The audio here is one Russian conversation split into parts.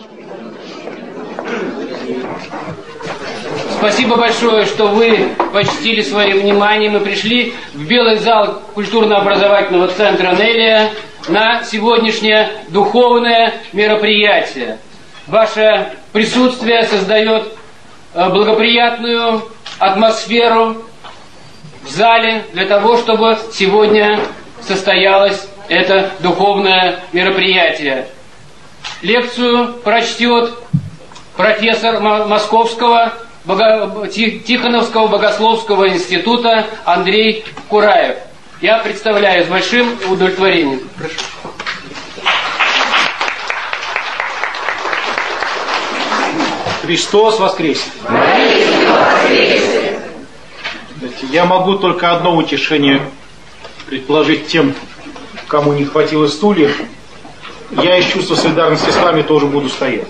Спасибо большое, что вы почтили своим вниманием и пришли в Белый зал культурно-образовательного центра «Нелия» на сегодняшнее духовное мероприятие. Ваше присутствие создает благоприятную атмосферу в зале для того, чтобы сегодня состоялось это духовное мероприятие. Лекцию прочтет профессор Московского Тихоновского богословского института Андрей Кураев. Я представляю с большим удовлетворением. Прошу. Христос воскресе! Я могу только одно утешение предложить тем, кому не хватило стульев. Я из чувства солидарности с вами тоже буду стоять.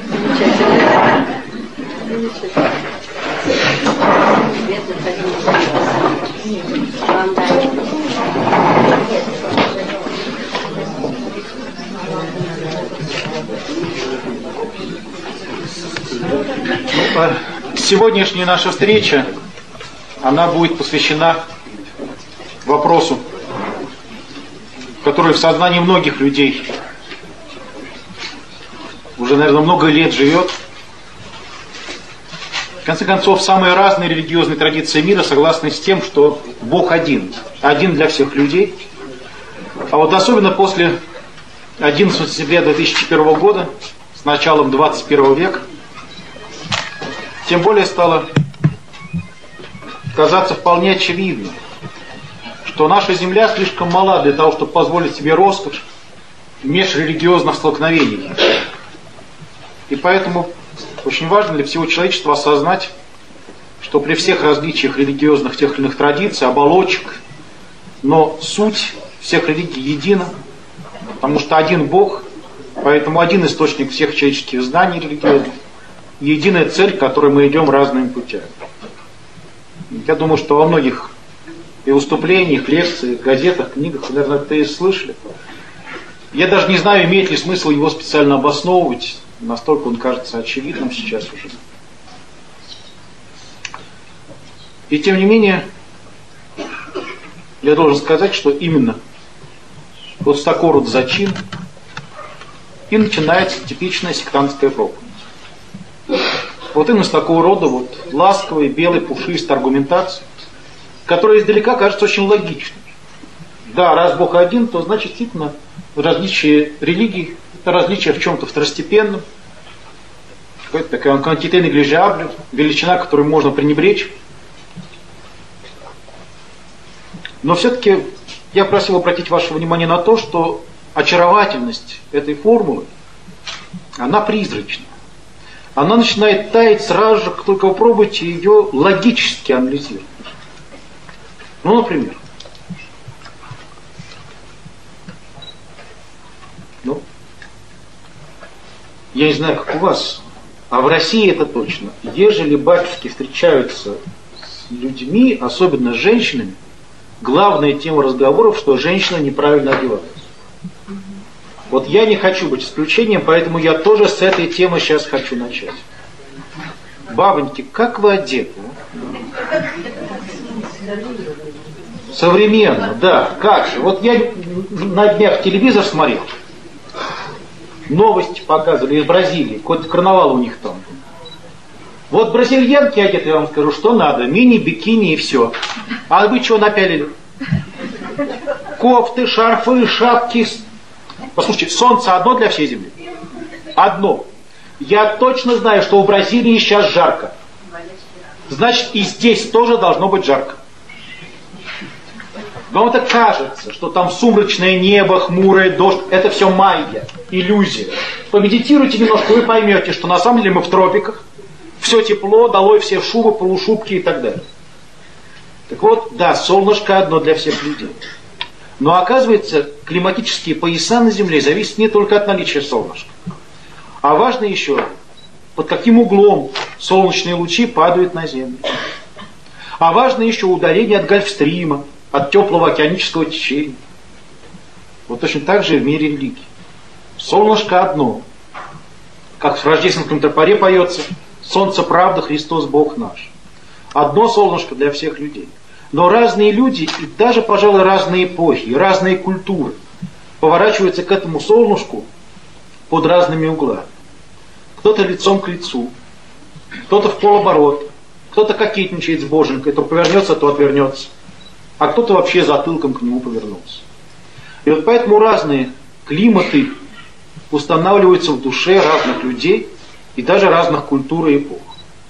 Сегодняшняя наша встреча, она будет посвящена вопросу, который в сознании многих людей уже, наверное, много лет живет. В конце концов, самые разные религиозные традиции мира согласны с тем, что Бог один для всех людей. А вот особенно после 11 сентября 2001 года, с началом 21 века, тем более стало казаться вполне очевидно, что наша земля слишком мала для того, чтобы позволить себе роскошь межрелигиозных столкновений. И поэтому очень важно для всего человечества осознать, что при всех различиях религиозных тех или иных традиций, оболочек, но суть всех религий едина, потому что один Бог, поэтому один источник всех человеческих знаний религиозных, единая цель, к которой мы идем разными путями. Я думаю, что во многих и выступлениях, лекциях, газетах, книгах, вы, наверное, это и слышали. Я даже не знаю, имеет ли смысл его специально обосновывать, настолько он кажется очевидным сейчас уже. И тем не менее, я должен сказать, что именно вот с такого рода зачин и начинается типичная сектантская проповедь. Вот именно с такого рода вот ласковой, белой, пушистой аргументации, которая издалека кажется очень логичной. Да, раз Бог один, то значит действительно различие религий, это различие в чем-то второстепенном, какая-то такая quantité négligeable, величина, которую можно пренебречь. Но все-таки я просил обратить ваше внимание на то, что очаровательность этой формулы, она призрачна. Она начинает таять сразу же, как только вы пробуете ее логически анализировать. Ну, например. Я не знаю, как у вас, а в России это точно. Ежели батюшки встречаются с людьми, особенно с женщинами, главная тема разговоров, что женщина неправильно одевается. Вот я не хочу быть исключением, поэтому я тоже с этой темы сейчас хочу начать. Бабоньки, как вы одеты? Современно, да, как же. Вот я на днях телевизор смотрел. Новости показывали из Бразилии, какой-то карнавал у них там. Вот бразильянки одеты, я вам скажу, что надо. Мини, бикини и все. А вы что напялили? Кофты, шарфы, шапки. Послушайте, солнце одно для всей земли? Одно. Я точно знаю, что в Бразилии сейчас жарко. Значит, и здесь тоже должно быть жарко. Вам это кажется, что там сумрачное небо, хмурый дождь, это все майя, иллюзия. Помедитируйте немножко, вы поймете, что на самом деле мы в тропиках, все тепло, долой все шубы, полушубки и так далее. Так вот, да, солнышко одно для всех людей. Но оказывается, климатические пояса на Земле зависят не только от наличия солнышка. А важно еще, под каким углом солнечные лучи падают на Землю. А важно еще ударение от гольфстрима, от теплого океанического течения. Вот точно так же и в мире религии. Солнышко одно. как в рождественском тропаре поется, солнце правда, Христос Бог наш. Одно солнышко для всех людей. Но разные люди, и даже, пожалуй, разные эпохи, разные культуры поворачиваются к этому солнышку под разными углами. Кто-то лицом к лицу, кто-то в полоборот, кто-то кокетничает с боженькой, то повернется, то отвернется, а кто-то вообще затылком к нему повернулся. И вот поэтому разные климаты устанавливаются в душе разных людей и даже разных культур и эпох.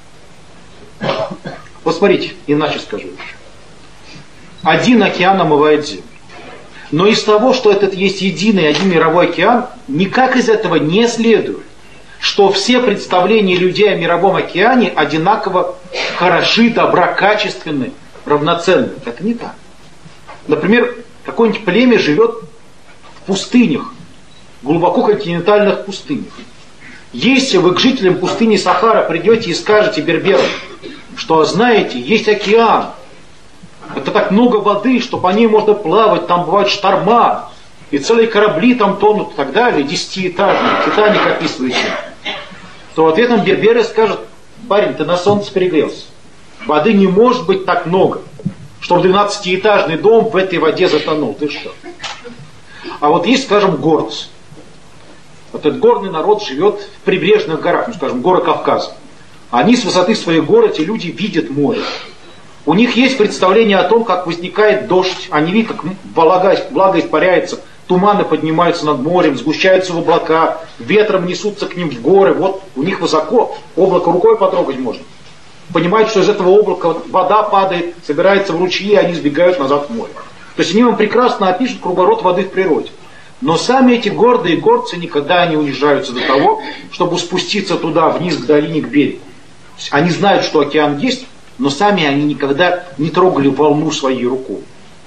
Вот смотрите, иначе скажу еще. Один океан омывает землю. Но из того, что этот есть единый один мировой океан, никак из этого не следует, что все представления людей о мировом океане одинаково хороши, доброкачественны, равноценны. Это не так. Например, какое-нибудь племя живет в пустынях, глубоко континентальных пустынях. Если вы к жителям пустыни Сахара придете и скажете берберам, что, знаете, есть океан, это так много воды, что по ней можно плавать, там бывают шторма, и целые корабли там тонут и так далее, 10-этажные, Титаник описывающий, то в ответном берберы скажут: парень, ты на солнце перегрелся. Воды не может быть так много, чтобы 12-этажный дом в этой воде затонул. Ты что? А вот есть, скажем, горцы. Вот этот горный народ живет в прибрежных горах, ну, скажем, горы Кавказа. Они с высоты своих гор, эти люди видят море. У них есть представление о том, как возникает дождь. Они видят, как влага испаряется, туманы поднимаются над морем, сгущаются в облака, ветром несутся к ним в горы. Вот у них высоко, облако рукой потрогать можно. Понимают, что из этого облака вода падает, собирается в ручьи, и они сбегают назад в море. То есть они вам прекрасно опишут круговорот воды в природе. Но сами эти гордые горцы никогда не унижаются до того, чтобы спуститься туда, вниз, к долине, к берегу. Они знают, что океан есть, но сами они никогда не трогали волну своей рукой.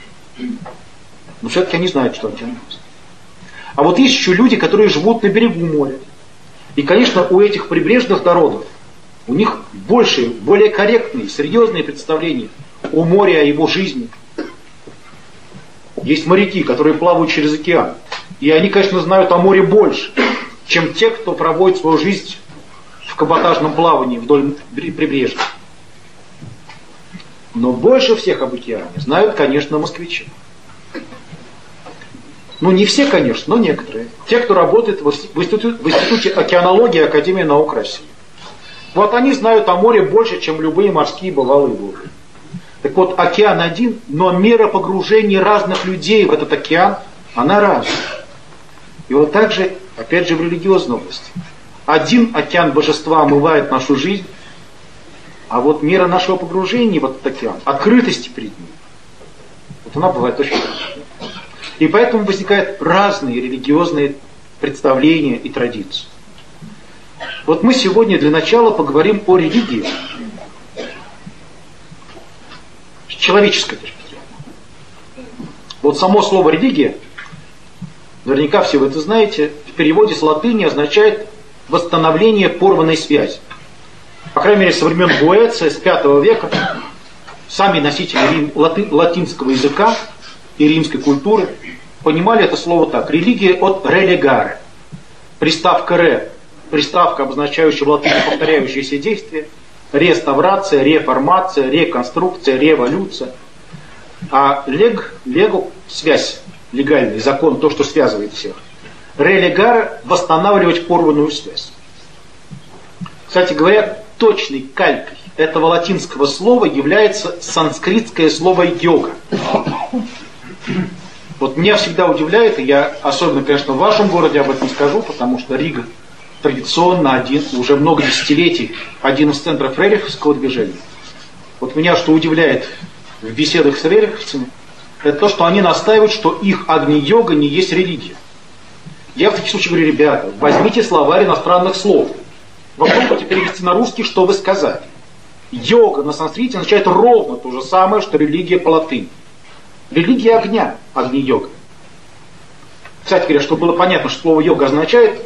Но все-таки они знают, что океан есть. А вот есть еще люди, которые живут на берегу моря. И, конечно, у этих прибрежных народов, у них больше, более корректные, серьезные представления о море, о его жизни. Есть моряки, которые плавают через океан. И они, конечно, знают о море больше, чем те, кто проводит свою жизнь в каботажном плавании вдоль прибрежья. Но больше всех об океане знают, конечно, москвичи. Ну, не все, конечно, но некоторые. Те, кто работает в Институте океанологии Академии наук России. Вот они знают о море больше, чем любые морские бывалые люди. Так вот, океан один, но мера погружения разных людей в этот океан, она разная. И вот так же, опять же, в религиозной области. Один океан божества омывает нашу жизнь, а вот мера нашего погружения в этот океан, открытости перед ним, вот она бывает очень разная. И поэтому возникают разные религиозные представления и традиции. Вот мы сегодня для начала поговорим о религии с человеческой точки зрения. Вот само слово «религия», наверняка все вы это знаете, в переводе с латыни означает восстановление порванной связи. По крайней мере, со времен Буэция, с V века, сами носители латинского языка и римской культуры понимали это слово так. Религия от relegare. Приставка «ре», приставка, обозначающая в латыни повторяющиеся действия, реставрация, реформация, реконструкция, революция. А лего – связь, легальный закон, то, что связывает всех. Релегаре – восстанавливать порванную связь. Кстати говоря, точной калькой этого латинского слова является санскритское слово «йога». Вот меня всегда удивляет, и я особенно, конечно, в вашем городе об этом скажу, потому что Рига традиционно уже много десятилетий один из центров рериховского движения. Вот меня что удивляет в беседах с рериховцами, это то, что они настаивают, что их агни-йога не есть религия. Я в таких случаях говорю: ребята, возьмите словарь иностранных слов. Попробуйте перевести на русский, что вы сказали. Йога на санскрите означает ровно то же самое, что религия по латыни. Религия огня, агни-йога. Кстати говоря, чтобы было понятно, что слово йога означает,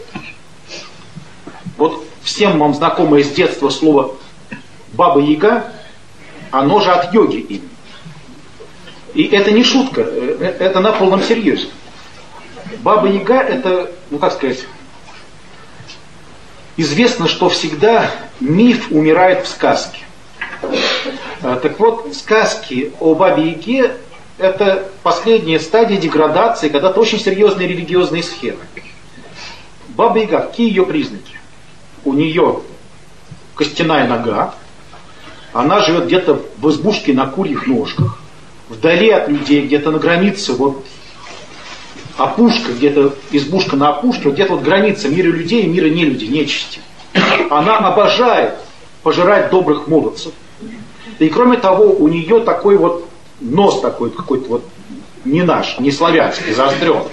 вот всем вам знакомое с детства слово баба-яга, оно же от йоги именно. И это не шутка, это на полном серьезе. Баба-яга это, ну как сказать, Известно, что всегда миф умирает в сказке. Так вот, сказки о Бабе-Яге – это последняя стадия деградации, когда-то очень серьезные религиозные схемы. Баба-Яга, какие ее признаки? У нее костяная нога, она живет где-то в избушке на курьих ножках, вдали от людей, где-то на границе, вот опушка, где-то избушка на опушке, вот где-то вот граница мира людей и мира нелюдей, нечисти. Она обожает пожирать добрых молодцев. И кроме того, у нее такой вот нос такой, какой-то вот не наш, не славянский, заостренный.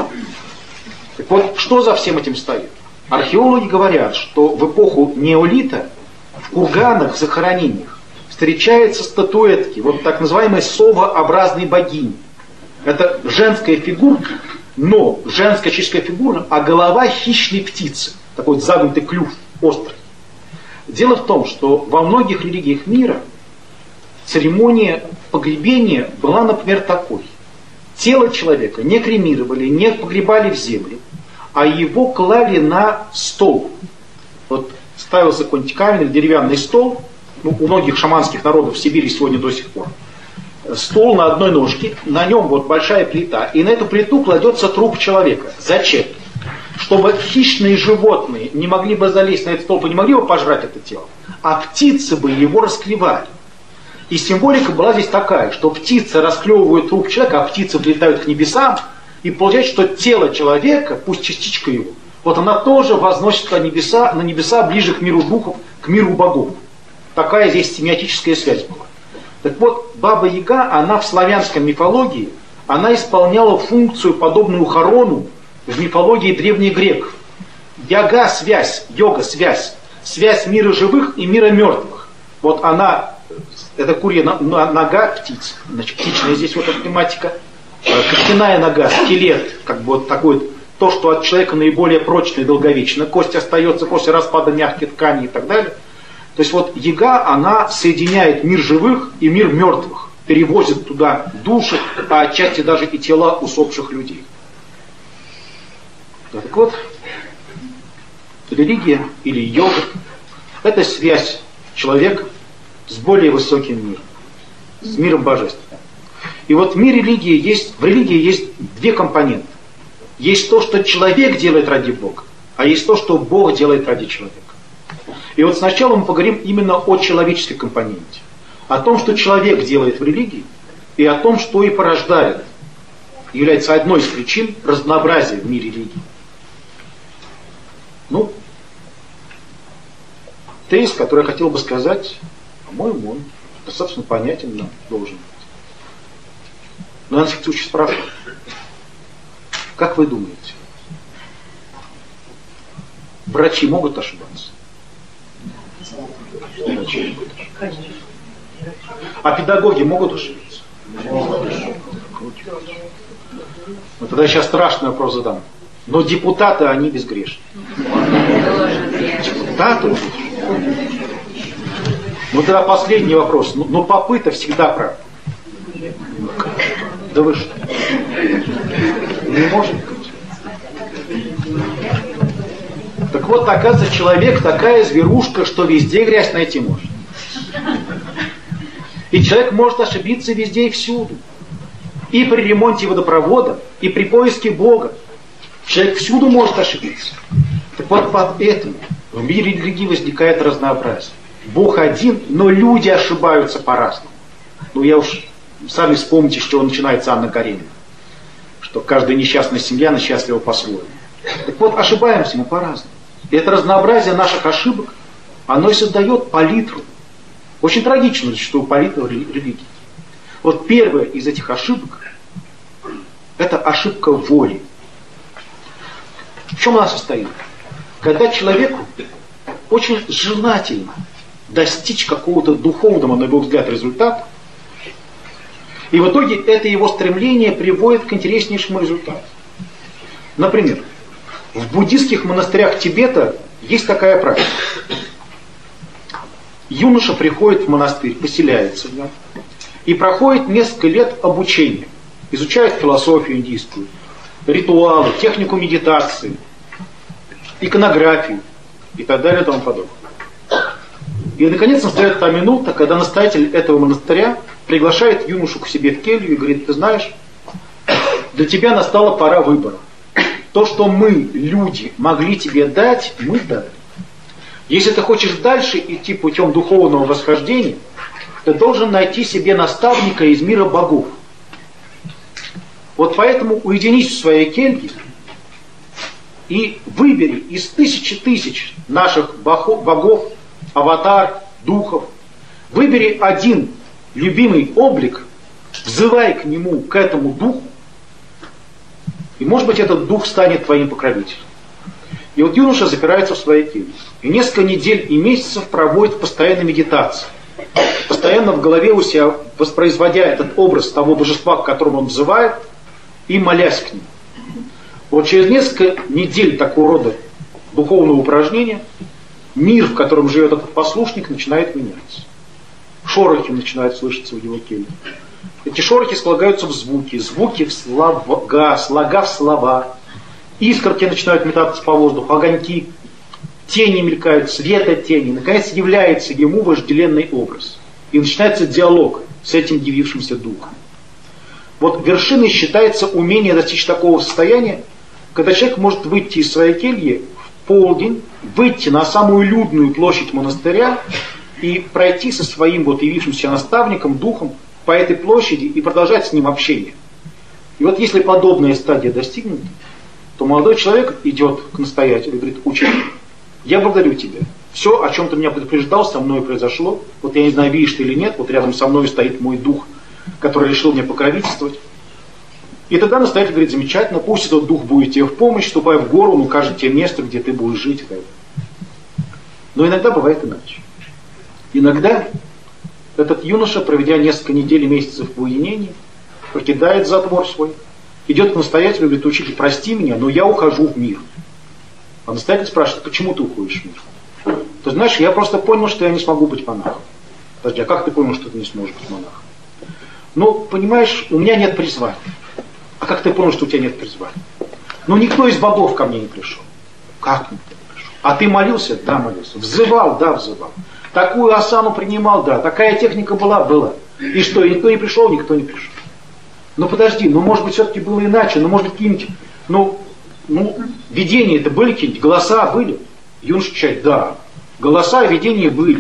Так вот, что за всем этим стоит? Археологи говорят, что в эпоху неолита в курганах, в захоронениях встречаются статуэтки, вот так называемой совообразной богини. Это женская фигурка, но женская человеческая фигура, а голова хищной птицы. Такой загнутый клюв, острый. Дело в том, что во многих религиях мира церемония погребения была, например, такой. Тело человека не кремировали, не погребали в землю, а его клали на стол. Вот ставился какой-нибудь каменный деревянный стол, ну, у многих шаманских народов в Сибири сегодня до сих пор. Стол на одной ножке, на нем вот большая плита, и на эту плиту кладется труп человека. Зачем? Чтобы хищные животные не могли бы залезть на этот столб и не могли бы пожрать это тело, а птицы бы его расклевали. И символика была здесь такая, что птицы расклевывают труп человека, а птицы взлетают к небесам, и получается, что тело человека, пусть частичка его, вот она тоже возносится на небеса ближе к миру духов, к миру богов. Такая здесь семиотическая связь была. Так вот, Баба-Яга, она в славянском мифологии, она исполняла функцию, подобную Харону в мифологии древних греков. Яга – связь, йога – связь. Связь мира живых и мира мертвых. Вот она, это курья нога птиц, значит, птичная здесь вот эта тематика. Костяная нога, скелет, как бы вот такой вот, то, что от человека наиболее прочно и долговечно. Кость остается после распада мягких тканей и так далее. То есть вот Яга, она соединяет мир живых и мир мертвых, перевозит туда души, а отчасти даже и тела усопших людей. Так вот, религия или йога – это связь человека с более высоким миром, с миром божественным. И вот в религии есть две компоненты. Есть то, что человек делает ради Бога, а есть то, что Бог делает ради человека. И вот сначала мы поговорим именно о человеческой компоненте. О том, что человек делает в религии, и о том, что и порождает, является одной из причин разнообразия в мире религии. Ну, тезис, который я хотел бы сказать, по-моему, он достаточно понятен нам должен быть. Но я хочу сейчас спрашивать. Как вы думаете, врачи могут ошибаться? Врачи могут ошибаться. А педагоги могут ошибиться? Ну, тогда я сейчас страшный вопрос задам. Но депутаты, они безгрешны. Депутаты? Ну тогда последний вопрос. Но попы-то всегда правы. Да вы что? Не может быть. Так вот, оказывается, человек такая зверушка, что везде грязь найти может. И человек может ошибиться везде и всюду. И при ремонте водопровода, и при поиске Бога. Человек всюду может ошибиться. Так вот, поэтому в мире религии возникает разнообразие. Бог один, но люди ошибаются по-разному. Ну, я уж... Сами вспомните, с чего начинается Анна Каренина. Что каждая несчастная семья, она счастлива по-своему. Так вот, ошибаемся мы по-разному. И это разнообразие наших ошибок, оно и создает палитру. Очень трагичную зачастую палитру религии. Вот первая из этих ошибок – это ошибка воли. В чем она состоит? Когда человеку очень желательно достичь какого-то духовного, на его взгляд, результата, и в итоге это его стремление приводит к интереснейшему результату. Например, в буддистских монастырях Тибета есть такая практика. Юноша приходит в монастырь, поселяется в нем, и проходит несколько лет обучения. Изучает философию индийскую, ритуалы, технику медитации, иконографию. и так далее и тому подобное. И наконец настает та минута, когда настоятель этого монастыря приглашает юношу к себе в келью и говорит: ты знаешь, для тебя настала пора выбора. То, что мы, люди, могли тебе дать, мы дали. Если ты хочешь дальше идти путем духовного восхождения, ты должен найти себе наставника из мира богов. Вот поэтому уединись в своей келье и выбери из тысяч наших богов, аватар, духов, выбери один любимый облик, взывай к нему, к этому духу, и, может быть, этот дух станет твоим покровителем. И вот юноша запирается в своей келье. И несколько недель и месяцев проводит в постоянной медитации. Постоянно в голове у себя воспроизводя этот образ того божества, к которому он взывает, и молясь к нему. Вот через несколько недель такого рода духовного упражнения мир, в котором живет этот послушник, начинает меняться. Шорохи начинают слышаться в его келье. Эти шорохи слагаются в звуки, звуки в слога, слога в слова. Искорки начинают метаться по воздуху, огоньки, тени мелькают, света тени. Наконец является ему вожделенный образ. И начинается диалог с этим явившимся духом. Вот вершиной считается умение достичь такого состояния, когда человек может выйти из своей кельи в полдень, выйти на самую людную площадь монастыря и пройти со своим вот явившимся наставником, духом, по этой площади и продолжать с ним общение. И вот если подобная стадия достигнута, то молодой человек идет к настоятелю и говорит: учитель, я благодарю тебя. Все, о чем ты меня предупреждал, со мной произошло. Вот я не знаю, видишь ты или нет, вот рядом со мной стоит мой дух, который решил мне покровительствовать. И тогда настоятель говорит: замечательно, пусть этот дух будет тебе в помощь, ступай в гору, он укажет тебе место, где ты будешь жить. Но иногда бывает иначе. Иногда этот юноша, проведя несколько недель и месяцев в уединении, покидает затвор свой, идет к настоятелю и говорит: учитель, прости меня, но я ухожу в мир. А настоятель спрашивает: почему ты уходишь в мир? Ты знаешь, я просто понял, что я не смогу быть монахом. Подожди, а как ты понял, что ты не сможешь быть монахом? Ну, понимаешь, у меня нет призвания. А как ты понял, что у тебя нет призвания? Ну, никто из богов ко мне не пришел. Как никто не пришел? А ты молился? Да, молился. Взывал? Да, взывал. Такую асану принимал? Да. Такая техника была? Была. И что, никто не пришел? Никто не пришел. Ну, подожди, ну, может быть, все-таки было иначе, ну, может быть, какие-нибудь, ну, видения это были какие-нибудь, голоса были? Юноша отвечает: да. Голоса и видения были.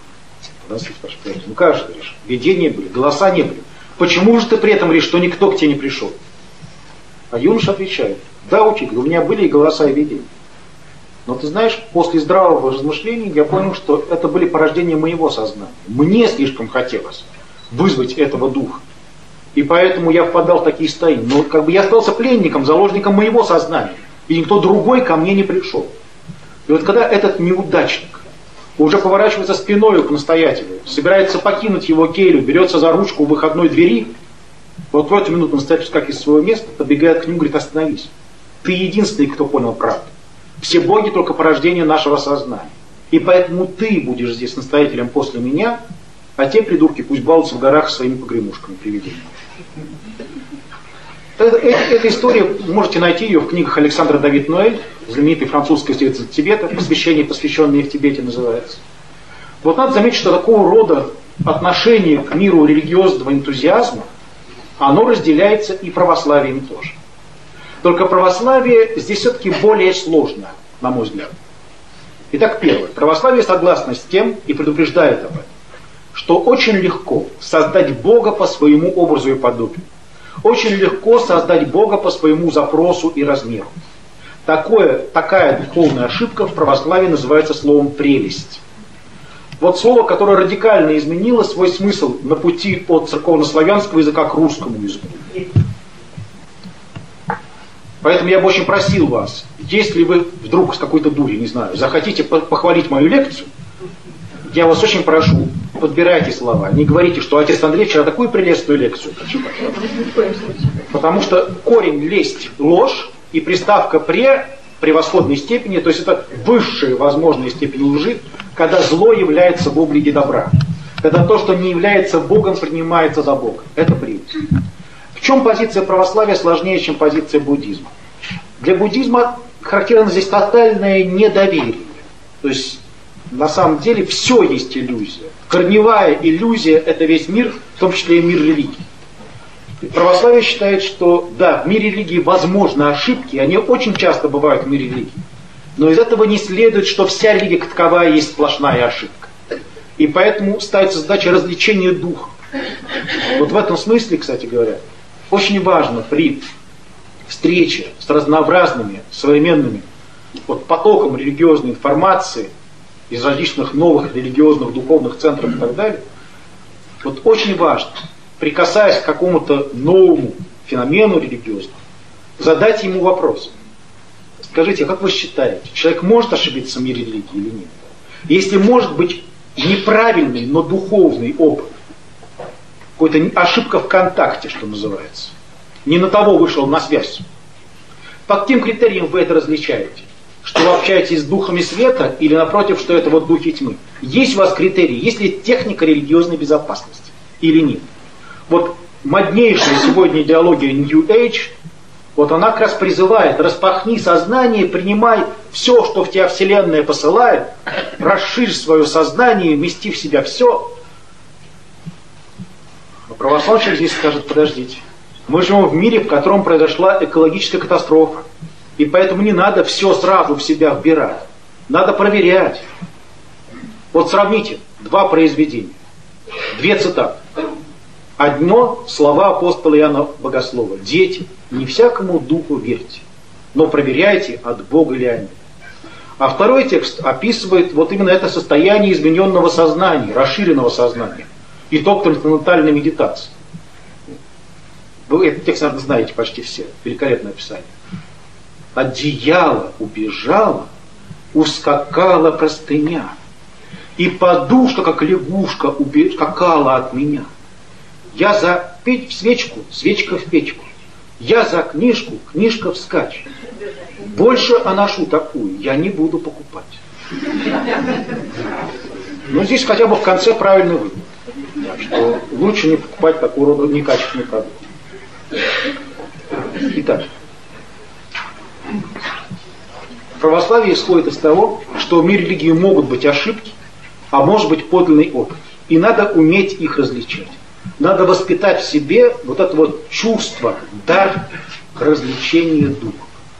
Ну, как же ты говоришь? Видения были, голоса не были. Почему же ты при этом говоришь, что никто к тебе не пришел? А юноша отвечает: да, учитель, у меня были и голоса, и видения. Но ты знаешь, после здравого размышления я понял, что это были порождения моего сознания. Мне слишком хотелось вызвать этого духа. И поэтому я впадал в такие состояния. Но как бы я остался пленником, заложником моего сознания. И никто другой ко мне не пришел. И вот когда этот неудачник уже поворачивается спиной к настоятелю, собирается покинуть его келью, берется за ручку выходной двери, вот в эту минуту настоятель, как из своего места, подбегает к нему и говорит: остановись. Ты единственный, кто понял правду. Все боги только порождение нашего сознания. И поэтому ты будешь здесь настоятелем после меня, а те придурки пусть балуются в горах своими погремушками, привидениями. Эта история, можете найти ее в книгах Александра Давид Ноэль, знаменитой французской исследователь Тибета, посвященные в Тибете называется. Вот надо заметить, что такого рода отношение к миру религиозного энтузиазма, оно разделяется и православием тоже. Только православие здесь все-таки более сложное, на мой взгляд. Итак, первое. Православие согласно с тем и предупреждает об этом, что очень легко создать Бога по своему образу и подобию. Очень легко создать Бога по своему запросу и размеру. Такая духовная ошибка в православии называется словом «прелесть». Вот слово, которое радикально изменило свой смысл на пути от церковнославянского языка к русскому языку. Поэтому я бы очень просил вас, если вы вдруг с какой-то дури, не знаю, захотите похвалить мою лекцию, я вас очень прошу, подбирайте слова. Не говорите, что отец Андрей вчера такую прелестную лекцию прочитал. Потому что корень лесть – ложь, и приставка превосходной степени, то есть это высшая возможная степень лжи, когда зло является в облике добра. Когда то, что не является Богом, принимается за Бога. Это прелесть. В чем позиция православия сложнее, чем позиция буддизма? Для буддизма характерно здесь тотальное недоверие. То есть на самом деле все есть иллюзия. Корневая иллюзия — это весь мир, в том числе и мир религии. Православие считает, что да, в мире религии возможны ошибки, они очень часто бывают в мире религии. Но из этого не следует, что вся религия как таковая есть сплошная ошибка. И поэтому ставится задача развлечения духа. Вот в этом смысле, кстати говоря, очень важно при встрече с разнообразными современными потоком религиозной информации из различных новых религиозных духовных центров и так далее, очень важно, прикасаясь к какому-то новому феномену религиозному, задать ему вопрос. Скажите, как вы считаете, человек может ошибиться в мире религии или нет? Если может быть неправильный, но духовный опыт, какая-то ошибка в контакте, что называется, не на того вышел на связь, по каким критериям вы это различаете? Что вы общаетесь с духами света или напротив, что это духи тьмы? Есть у вас критерии, есть ли техника религиозной безопасности или нет? Моднейшая сегодня идеология New Age, она как раз призывает: распахни сознание, принимай все, что в тебя Вселенная посылает, расширь свое сознание, вмести в себя все. А православный человек здесь скажет: подождите, мы живем в мире, в котором произошла экологическая катастрофа, и поэтому не надо все сразу в себя вбирать, надо проверять. Сравните два произведения, две цитаты. Одно — слова апостола Иоанна Богослова: дети, не всякому духу верьте, но проверяйте, от Бога ли они. А второй текст описывает именно это состояние измененного сознания, расширенного сознания, итог трансцендентальной медитации. Вы этот текст, наверное, знаете почти все, великолепное описание. Одеяло убежало, ускакала простыня, и подушка, как лягушка, ускакала от меня. Я за свечку, свечка в печку. Я за книжку, книжка вскачь. Больше аношу такую я не буду покупать. Но здесь хотя бы в конце правильный вывод, что лучше не покупать такого рода некачественный продукт. Итак, православие исходит из того, что в мире религии могут быть ошибки, а может быть подлинный опыт. И надо уметь их различать. Надо воспитать в себе это чувство, дар развлечения духа.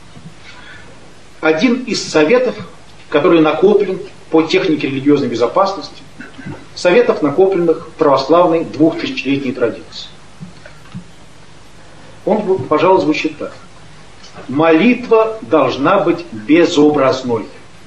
Один из советов, который накоплен по технике религиозной безопасности, советов, накопленных в православной 2000-летней традиции. Он, пожалуй, звучит так. Молитва должна быть безобразной.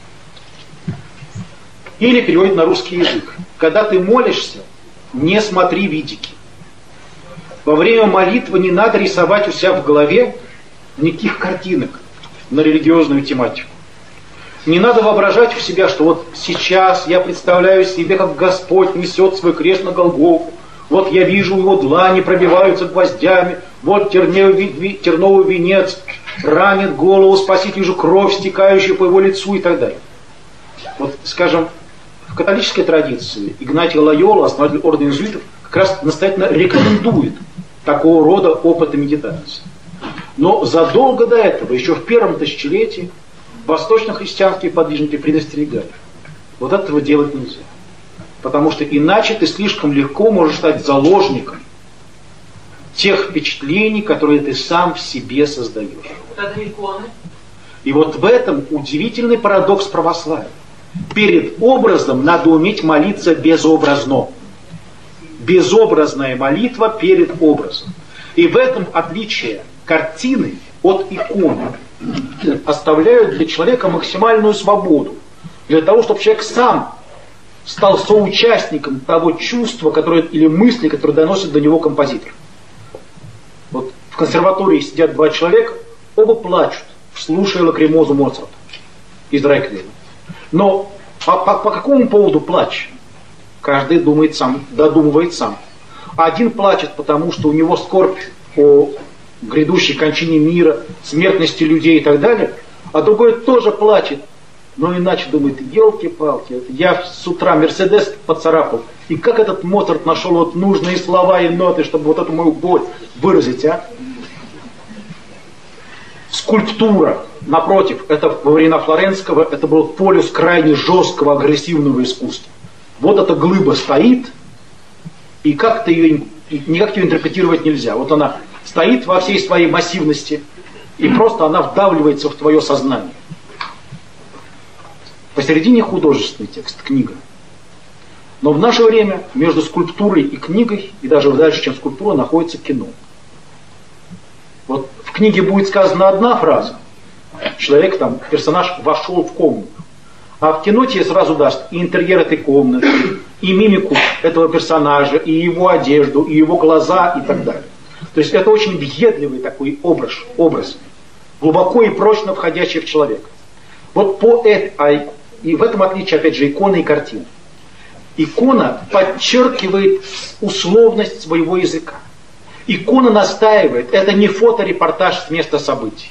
Или переводит на русский язык. Когда ты молишься, не смотри видики. Во время молитвы не надо рисовать у себя в голове никаких картинок на религиозную тематику. Не надо воображать в себя, что сейчас я представляю себе, как Господь несет свой крест на Голгофу. Я вижу его длани пробиваются гвоздями. Терновый венец ранит голову, спаситель, вижу кровь, стекающую по его лицу и так далее. Скажем, в католической традиции Игнатий Лойола, основатель ордена иезуитов, как раз настоятельно рекомендует такого рода опыта медитации. Но задолго до этого, еще в первом тысячелетии, восточно-христианские подвижники предостерегали. Этого делать нельзя. Потому что иначе ты слишком легко можешь стать заложником тех впечатлений, которые ты сам в себе создаешь. Это иконы. И в этом удивительный парадокс православия. Перед образом надо уметь молиться безобразно. Безобразная молитва перед образом. И в этом отличие картины от иконы оставляют для человека максимальную свободу. Для того, чтобы человек сам стал соучастником того чувства, или мысли, которые доносит до него композитор. В консерватории сидят два человека, оба плачут, слушая лакримозу Моцарта из Реквиема. Но по какому поводу плач? Каждый додумывает сам. Один плачет, потому что у него скорбь о грядущей кончине мира, смертности людей и так далее, а другой тоже плачет, но иначе думает: елки-палки, я с утра Мерседес поцарапал, и как этот Моцарт нашел нужные слова и ноты, чтобы эту мою боль выразить, а? Скульптура напротив, это во времена Флоренского, это был полюс крайне жесткого, агрессивного искусства. Вот эта глыба стоит, и никак ее интерпретировать нельзя. Вот она стоит во всей своей массивности, и просто она вдавливается в твое сознание. Посередине художественный текст, книга. Но в наше время между скульптурой и книгой, и даже дальше, чем скульптура, находится кино. Вот в книге будет сказана одна фраза, человек, там, персонаж вошел в комнату. А в кино тебе сразу даст и интерьер этой комнаты, и мимику этого персонажа, и его одежду, и его глаза, и так далее. То есть это очень въедливый такой образ, глубоко и прочно входящий в человека. Вот и в этом отличие, опять же, иконы и картины. Икона подчеркивает условность своего языка. Икона настаивает, это не фоторепортаж с места событий.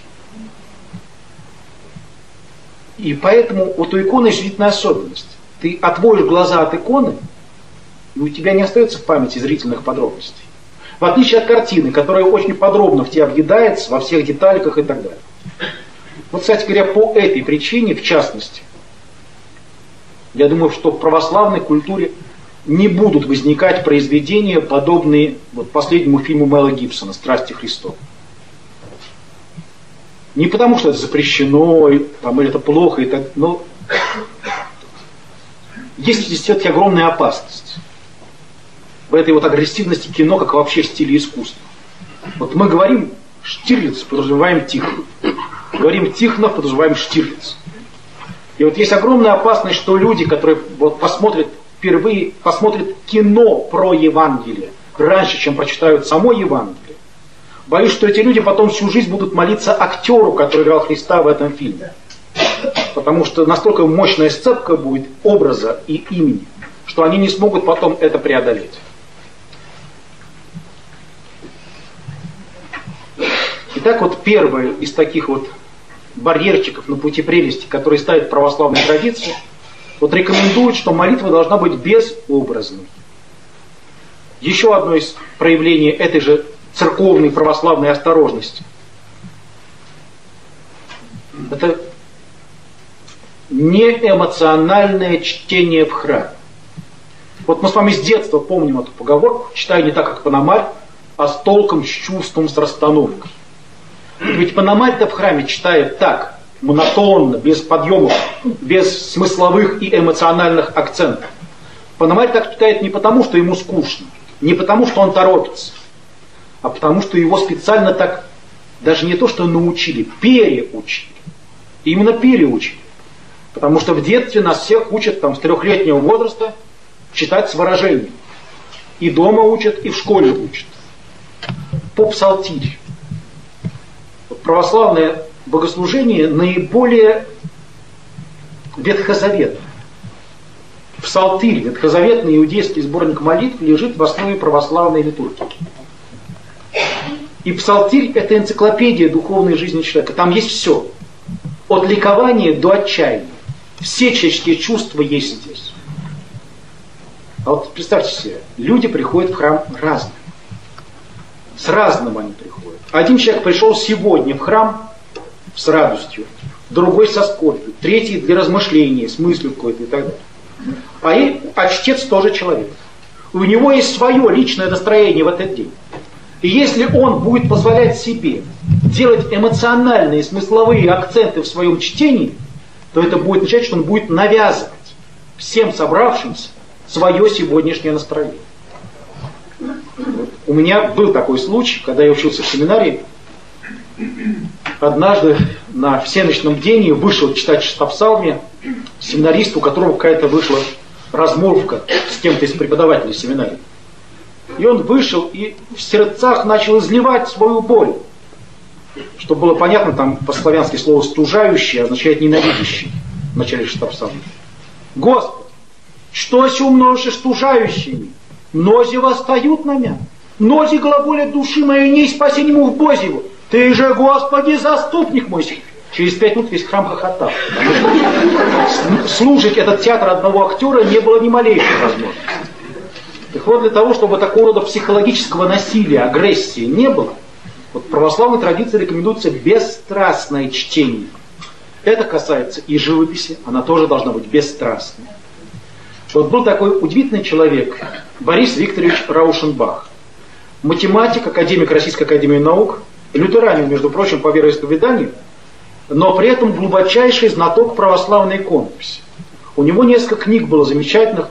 И поэтому вот у иконы есть видная особенность. Ты отводишь глаза от иконы, и у тебя не остается в памяти зрительных подробностей. В отличие от картины, которая очень подробно в тебя въедается, во всех детальках и так далее. Вот, кстати говоря, по этой причине, в частности, я думаю, что в православной культуре не будут возникать произведения, подобные вот последнему фильму Мэла Гибсона «Страсти Христовы». Не потому, что это запрещено, там, или это плохо, но есть все-таки огромная опасность в этой вот агрессивности кино, как вообще в стиле искусства. Вот мы говорим Штирлиц, подразумеваем Тихонов. Говорим Тихонов, подразумеваем Штирлиц. И вот есть огромная опасность, что люди, которые вот впервые посмотрят кино про Евангелие раньше, чем прочитают само Евангелие, боюсь, что эти люди потом всю жизнь будут молиться актеру, который играл Христа в этом фильме. Потому что настолько мощная сцепка будет образа и имени, что они не смогут потом это преодолеть. Итак, вот первое из таких вот барьерчиков на пути прелести, которые ставит православная традиция, вот рекомендует, что молитва должна быть безобразной. Еще одно из проявлений этой же церковной православной осторожности — это неэмоциональное чтение в храме. Вот мы с вами с детства помним эту поговорку: читай не так, как Пономарь, а с толком, с чувством, с расстановкой. Ведь Пономарь-то в храме читает так, монотонно, без подъемов, без смысловых и эмоциональных акцентов. Пономарь так читает не потому, что ему скучно, не потому, что он торопится, а потому, что его специально так, даже не то, что научили, переучили. Именно переучили. Потому что в детстве нас всех учат там, с 3-летнего возраста читать с выражением. И дома учат, и в школе учат. По псалтирь. Православное богослужение наиболее ветхозаветное. Псалтирь, ветхозаветный иудейский сборник молитв, лежит в основе православной литургии. И псалтирь — это энциклопедия духовной жизни человека. Там есть все. От ликования до отчаяния. Все человеческие чувства есть здесь. А вот представьте себе, люди приходят в храм разные. С разным они приходят. Один человек пришел сегодня в храм с радостью, другой со скорбью, третий для размышления, с мыслью какой-то и так далее. А чтец тоже человек. У него есть свое личное настроение в этот день. И если он будет позволять себе делать эмоциональные, смысловые акценты в своем чтении, то это будет означать, что он будет навязывать всем собравшимся свое сегодняшнее настроение. У меня был такой случай, когда я учился в семинарии. Однажды на всеночном бдении вышел читать шестопсалмие семинарист, у которого какая-то вышла размолвка с кем-то из преподавателей семинарии. И он вышел и в сердцах начал изливать свою боль. Чтобы было понятно, там по-славянски слово «стужающий» означает «ненавидящий» в начале шестопсалмия. «Господи, что си умножишь стужающими? Мнози восстают на меня. Мнози глаголят души моей, не спасеннему в Бозеву. Ты же, Господи, заступник мой». Через 5 минут весь храм хохотал. Слушать этот театр одного актера не было ни малейшей возможности. Так вот, для того, чтобы такого рода психологического насилия, агрессии не было, вот в православной традиции рекомендуется бесстрастное чтение. Это касается и живописи, она тоже должна быть бесстрастной. Вот был такой удивительный человек, Борис Викторович Раушенбах. Математик, академик Российской академии наук, лютеранин, между прочим, по вероисповеданию, но при этом глубочайший знаток православной иконописи. У него несколько книг было замечательных.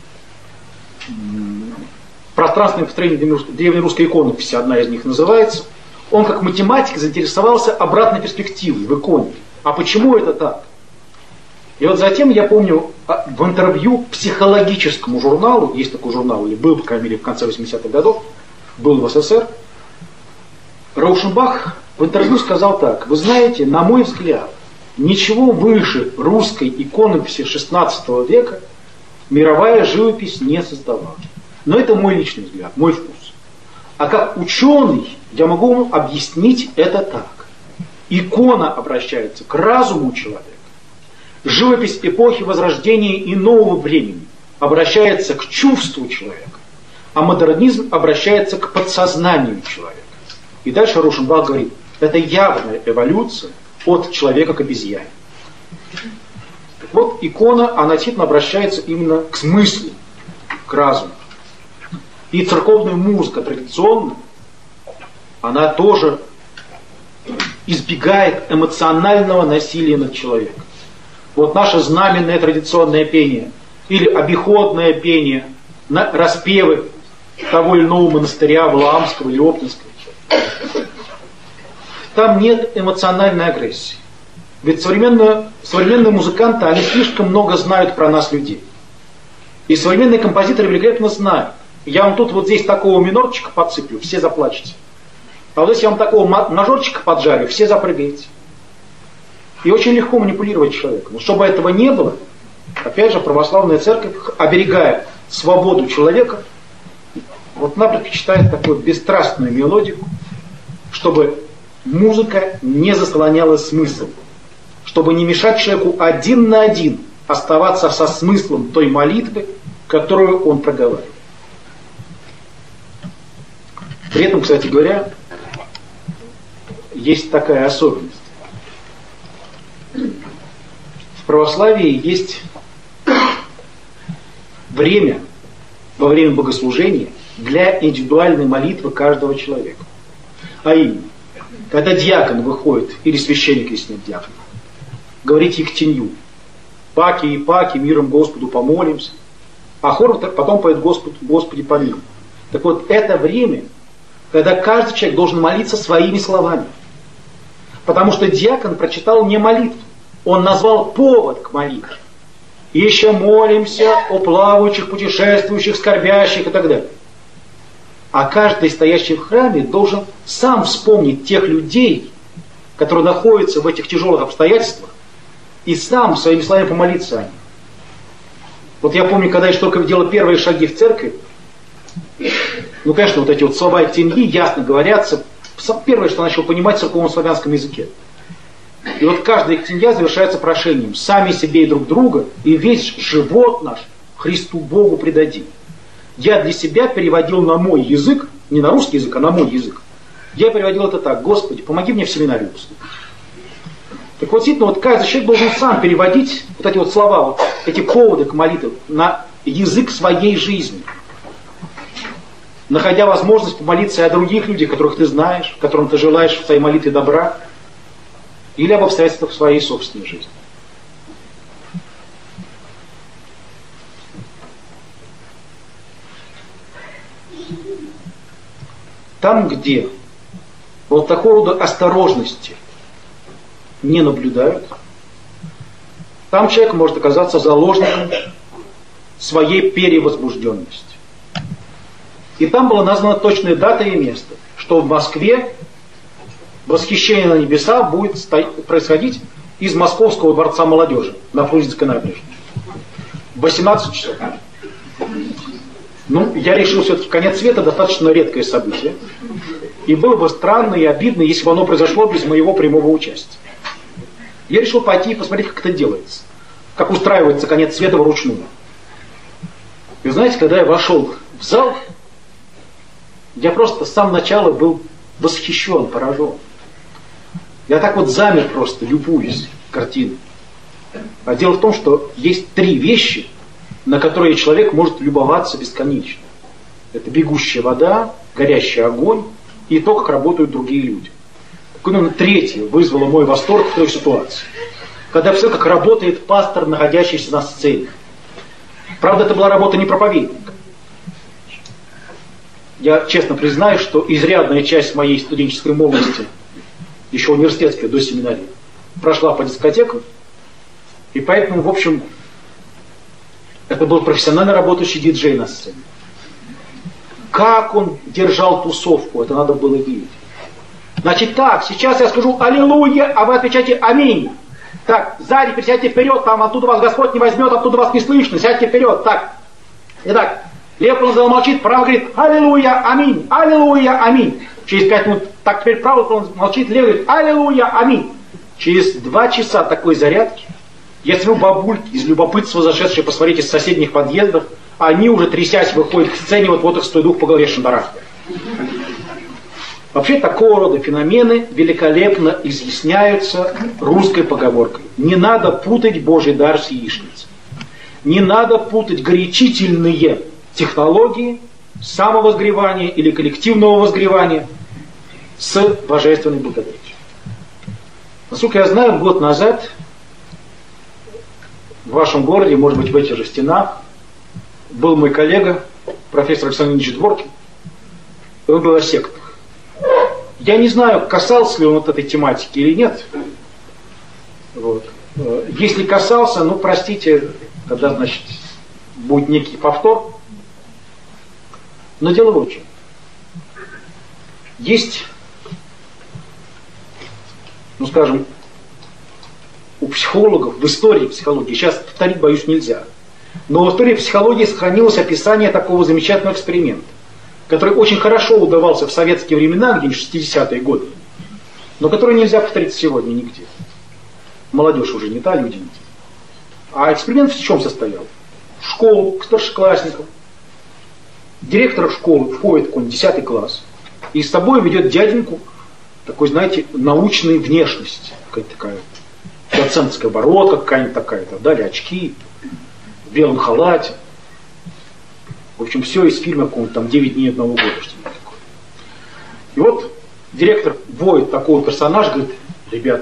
«Пространственное построение древнерусской иконописи», одна из них называется. Он как математик заинтересовался обратной перспективой в иконе. А почему это так? И вот затем, я помню, в интервью психологическому журналу, есть такой журнал, или был, по крайней мере, в конце 80-х годов, был в СССР, Раушенбах в интервью сказал так: вы знаете, на мой взгляд, ничего выше русской иконописи XVI века мировая живопись не создавала. Но это мой личный взгляд, мой вкус. А как ученый я могу вам объяснить это так. Икона обращается к разуму человека. Живопись эпохи Возрождения и нового времени обращается к чувству человека. А модернизм обращается к подсознанию человека. И дальше Раушенбах говорит, это явная эволюция от человека к обезьяне. Так вот, икона, она действительно обращается именно к смыслу, к разуму. И церковная музыка традиционная, она тоже избегает эмоционального насилия над человеком. Вот наше знаменное традиционное пение или обиходное пение, распевы того или иного монастыря, Валаамского или Оптинского. Там нет эмоциональной агрессии. Ведь современные музыканты, они слишком много знают про нас, людей. И современные композиторы великолепно знают. Я вам тут вот здесь такого минорчика подсыплю, все заплачете. А вот если я вам такого мажорчика поджарю, все запрыгаете. И очень легко манипулировать человеком. Но чтобы этого не было, опять же, православная церковь, оберегая свободу человека, вот она предпочитает такую бесстрастную мелодику, чтобы музыка не заслоняла смысл, чтобы не мешать человеку один на один оставаться со смыслом той молитвы, которую он проговаривает. При этом, кстати говоря, есть такая особенность. В православии есть время, во время богослужения, для индивидуальной молитвы каждого человека. А именно, когда диакон выходит, или священник, если нет диакона, говорить ектенью. Паки и паки, миром Господу помолимся. А хор потом поет Господи помилуй. Так вот, это время, когда каждый человек должен молиться своими словами. Потому что диакон прочитал не молитву, он назвал повод к молитве. Еще молимся о плавающих, путешествующих, скорбящих и так далее. А каждый стоящий в храме должен сам вспомнить тех людей, которые находятся в этих тяжелых обстоятельствах, и сам своими словами помолиться о них. Вот я помню, когда я только делал первые шаги в церкви, ну, конечно, вот эти вот слова ектеньи ясно говорятся. Первое, что я начал понимать в церковно-славянском языке. И вот каждая ектенья завершается прошением: сами себе и друг друга, и весь живот наш Христу Богу предадим. Я для себя переводил на мой язык, не на русский язык, а на мой язык. Я переводил это так: Господи, помоги мне в семинарию поступить. Так вот, действительно, вот каждый человек должен сам переводить вот эти вот слова, вот эти поводы к молитве на язык своей жизни. Находя возможность помолиться о других людях, которых ты знаешь, которым ты желаешь в своей молитве добра, или об обстоятельствах своей собственной жизни. Там, где вот такого рода осторожности не наблюдают, там человек может оказаться заложником своей перевозбужденности. И там была названа точная дата и место, что в Москве восхищение на небеса будет происходить из Московского дворца молодежи на Фрунзенской набережной. В 18 часов. Ну, я решил, все-таки конец света достаточно редкое событие. И было бы странно и обидно, если бы оно произошло без моего прямого участия. Я решил пойти и посмотреть, как это делается. Как устраивается конец света вручную. И знаете, когда я вошел в зал, я просто с самого начала был восхищен, поражен. Я так вот замер просто, любуюсь. картины. А дело в том, что есть 3 вещи, на которые человек может любоваться бесконечно. Это бегущая вода, горящий огонь и то, как работают другие люди. Так именно 3 вызвало мой восторг в той ситуации. Когда я посмотрел, как работает пастор, находящийся на сцене. Правда, это была работа не проповедника. Я честно признаюсь, что изрядная часть моей студенческой молодости, еще университетской до семинарии, прошла по дискотекам. И поэтому, в общем, это был профессионально работающий диджей на сцене. Как он держал тусовку, это надо было видеть. Значит так, сейчас я скажу «Аллилуйя», а вы отвечаете «Аминь». Так, сзади пересядьте вперед, там оттуда вас Господь не возьмет, оттуда вас не слышно, сядьте вперед. Так, итак, лев он молчит, право говорит «Аллилуйя, аминь, аллилуйя, аминь». Через 5 минут, так теперь право он молчит, левый говорит «Аллилуйя, аминь». Через 2 часа такой зарядки я смотрю бабульки из любопытства зашедшие посмотреть из соседних подъездов, они уже трясясь выходят к сцене, вот их стоит дух по голове шандарахнет. Вообще такого рода феномены великолепно изъясняются русской поговоркой. Не надо путать Божий дар с яичницей. Не надо путать горячительные технологии самовозгревания или коллективного возгревания с божественной благодатью. Насколько я знаю, год назад в вашем городе, может быть в этих же стенах, был мой коллега, профессор Александр Ильич Дворкин, и он был о сектах. Я не знаю, касался ли он вот этой тематики или нет. Вот. Если касался, ну простите, тогда, значит, будет некий повтор. Но дело в чем. Есть, ну скажем, у психологов, в истории психологии, сейчас повторить, боюсь, нельзя, но в истории психологии сохранилось описание такого замечательного эксперимента, который очень хорошо удавался в советские времена, где-нибудь 60-е годы, но который нельзя повторить сегодня нигде. Молодежь уже не та, люди не те. А эксперимент в чем состоял? В школу, к старшеклассникам. Директор школы входит в какой-нибудь 10 класс и с собой ведет дяденьку такой, знаете, научной внешности. Какая-то такая доцентская бородка какая-нибудь такая, так далее, очки, в белом халате. В общем, все из фильма какого-то там 9 дней одного года, что-нибудь такое. И вот директор вводит такого персонажа, говорит: ребята,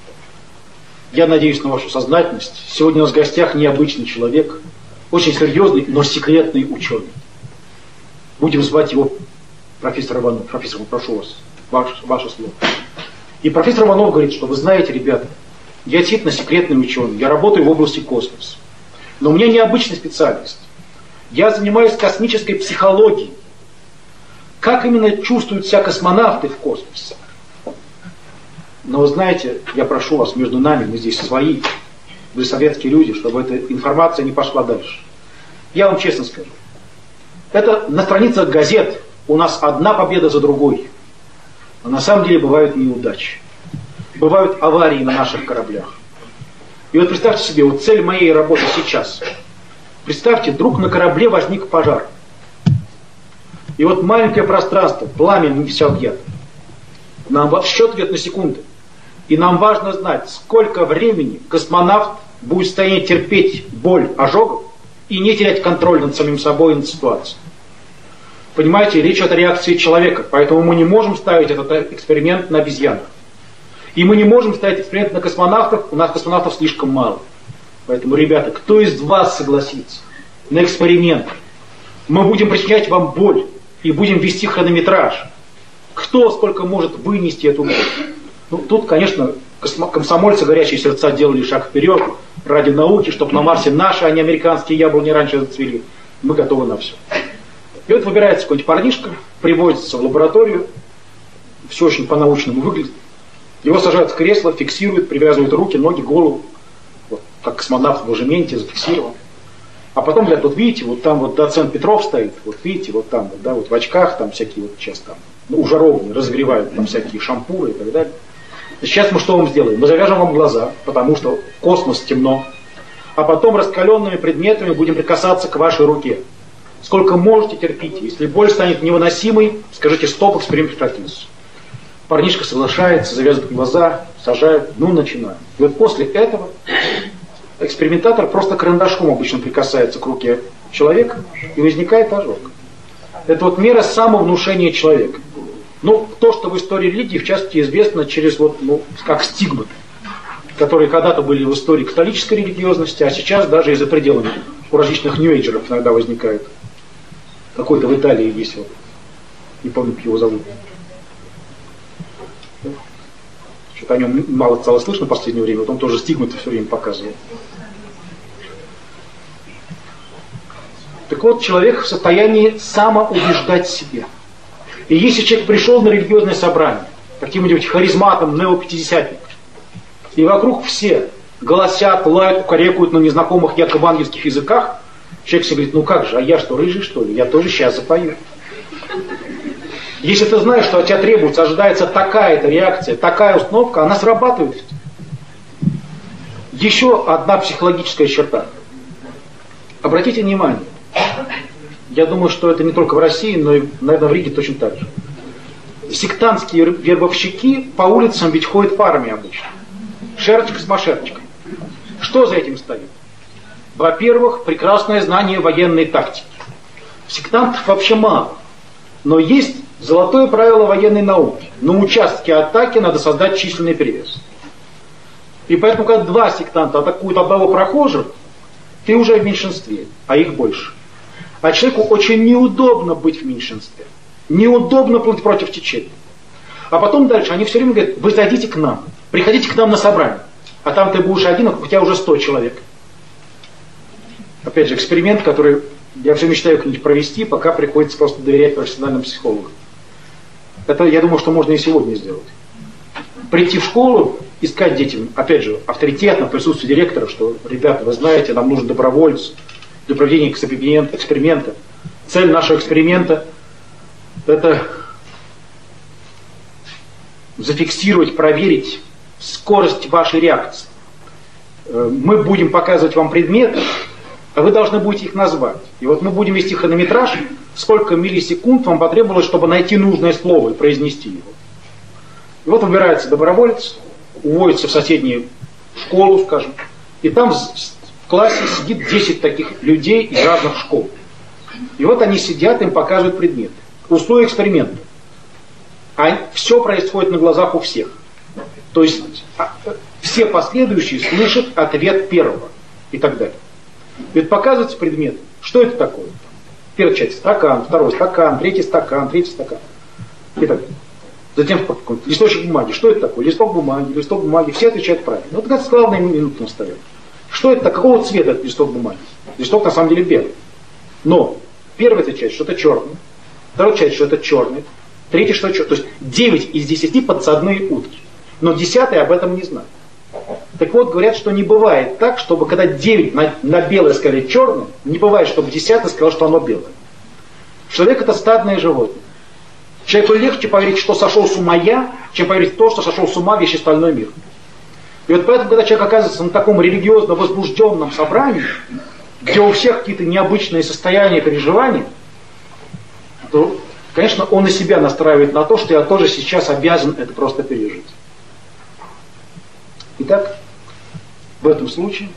я надеюсь на вашу сознательность. Сегодня у нас в гостях необычный человек, очень серьезный, но секретный ученый. Будем звать его профессор Иванов. Профессор, прошу вас, ваше слово. И профессор Иванов говорит, что вы знаете, ребята, я действительно секретный ученый, я работаю в области космоса. Но у меня необычная специальность. Я занимаюсь космической психологией. Как именно чувствуют себя космонавты в космосе? Но вы знаете, я прошу вас, между нами, мы здесь свои, вы советские люди, чтобы эта информация не пошла дальше. Я вам честно скажу. Это на страницах газет у нас одна победа за другой. А на самом деле бывают неудачи. Бывают аварии на наших кораблях. И вот представьте себе, вот цель моей работы сейчас. Представьте, вдруг на корабле возник пожар. И вот маленькое пространство, пламя не все объято. Нам счет идет на секунды. И нам важно знать, сколько времени космонавт будет в состоянии терпеть боль ожогов и не терять контроль над самим собой и над ситуацией. Понимаете, речь идет о реакции человека, поэтому мы не можем ставить этот эксперимент на обезьянах. И мы не можем ставить эксперимент на космонавтах, у нас космонавтов слишком мало. Поэтому, ребята, кто из вас согласится на эксперимент? Мы будем причинять вам боль и будем вести хронометраж. Кто сколько может вынести эту боль? Ну, тут, конечно, комсомольцы горячие сердца делали шаг вперед ради науки, чтобы на Марсе наши, а не американские яблони раньше зацвели. Мы готовы на все. И вот выбирается какой-нибудь парнишка, приводится в лабораторию, все очень по-научному выглядит. Его сажают в кресло, фиксируют, привязывают руки, ноги, голову. Вот, как космонавт в ложементе зафиксирован. А потом говорят, вот видите, вот там вот доцент Петров стоит, вот видите, вот там, вот, да, вот в очках, там всякие вот сейчас там, ну, жаровни, разогревают там всякие шампуры и так далее. Сейчас мы что вам сделаем? Мы завяжем вам глаза, потому что космос темно, а потом раскаленными предметами будем прикасаться к вашей руке. Сколько можете, терпите. Если боль станет невыносимой, скажите стоп, эксперимент прекратился. Парнишка соглашается, завязывает глаза, сажают, ну начинаем. И вот после этого экспериментатор просто карандашом обычно прикасается к руке человека, и возникает ожог. Это вот мера самовнушения человека. Ну, то, что в истории религии, в частности, известно через вот, ну, как стигматы, которые когда-то были в истории католической религиозности, а сейчас даже и за пределами у различных нью-эйджеров иногда возникает. Какой-то в Италии есть, вот, не помню, как его зовут. Что-то о нем мало стало слышно в последнее время, вот он тоже стигматы все время показывал. Так вот, человек в состоянии самоубеждать себя. И если человек пришел на религиозное собрание, каким-нибудь харизматом, неопятидесятником, и вокруг все голосят, лают, кукарекают на незнакомых якобы ангельских языках, человек себе говорит, ну как же, а я что, рыжий что ли? Я тоже сейчас запою. Если ты знаешь, что от тебя требуется, ожидается такая-то реакция, такая установка, она срабатывает. Еще одна психологическая черта. Обратите внимание, я думаю, что это не только в России, но и, наверное, в Риге точно так же. Сектантские вербовщики по улицам ведь ходят парами обычно. Шерочка с машерчикой. Что за этим стоит? Во-первых, прекрасное знание военной тактики. Сектантов вообще мало. Но есть золотое правило военной науки. На участке атаки надо создать численный перевес. И поэтому, когда два сектанта атакуют одного прохожего, ты уже в меньшинстве, а их больше. А человеку очень неудобно быть в меньшинстве. Неудобно плыть против течения. А потом дальше они все время говорят, вы зайдите к нам, приходите к нам на собрание. А там ты будешь один, а у тебя уже 100 человек. Опять же, эксперимент, который я все мечтаю как-нибудь провести, пока приходится просто доверять профессиональным психологам. Это, я думаю, что можно и сегодня сделать. Прийти в школу, искать детям, опять же, авторитетно, в присутствии директора, что, ребята, вы знаете, нам нужен добровольец для проведения эксперимента. Цель нашего эксперимента – это зафиксировать, проверить скорость вашей реакции. Мы будем показывать вам предметы, а вы должны будете их назвать. И вот мы будем вести хронометраж, сколько миллисекунд вам потребовалось, чтобы найти нужное слово и произнести его. И вот выбирается доброволец, уводится в соседнюю школу, скажем, и там в классе сидит 10 таких людей из разных школ. И вот они сидят, им показывают предметы. Условия эксперимента. А все происходит на глазах у всех. То есть все последующие слышат ответ первого и так далее. И вот показывается предмет. Что это такое? Первая часть стакан, второй стакан, третий стакан и так далее. Затем листочек бумаги. Что это такое? Листок бумаги. Все отвечают правильно. Вот это главная минута наставляет. Что это? Какого цвета этот листок бумаги? Листок на самом деле белый. Но первая часть, что это черный. Вторая часть, что это черный. Третья, что это черный. То есть 9 из 10 подсадные утки. Но 10-й об этом не знает. Так вот, говорят, что не бывает так, чтобы когда 9 на белое сказали черное, не бывает, чтобы 10-й сказал, что оно белое. Человек это стадное животное. Человеку легче поверить, что сошел с ума я, чем поверить в то, что сошел с ума весь остальной мир. И вот поэтому, когда человек оказывается на таком религиозно возбужденном собрании, где у всех какие-то необычные состояния, переживания, то, конечно, он и себя настраивает на то, что я тоже сейчас обязан это просто пережить. Итак, в этом случае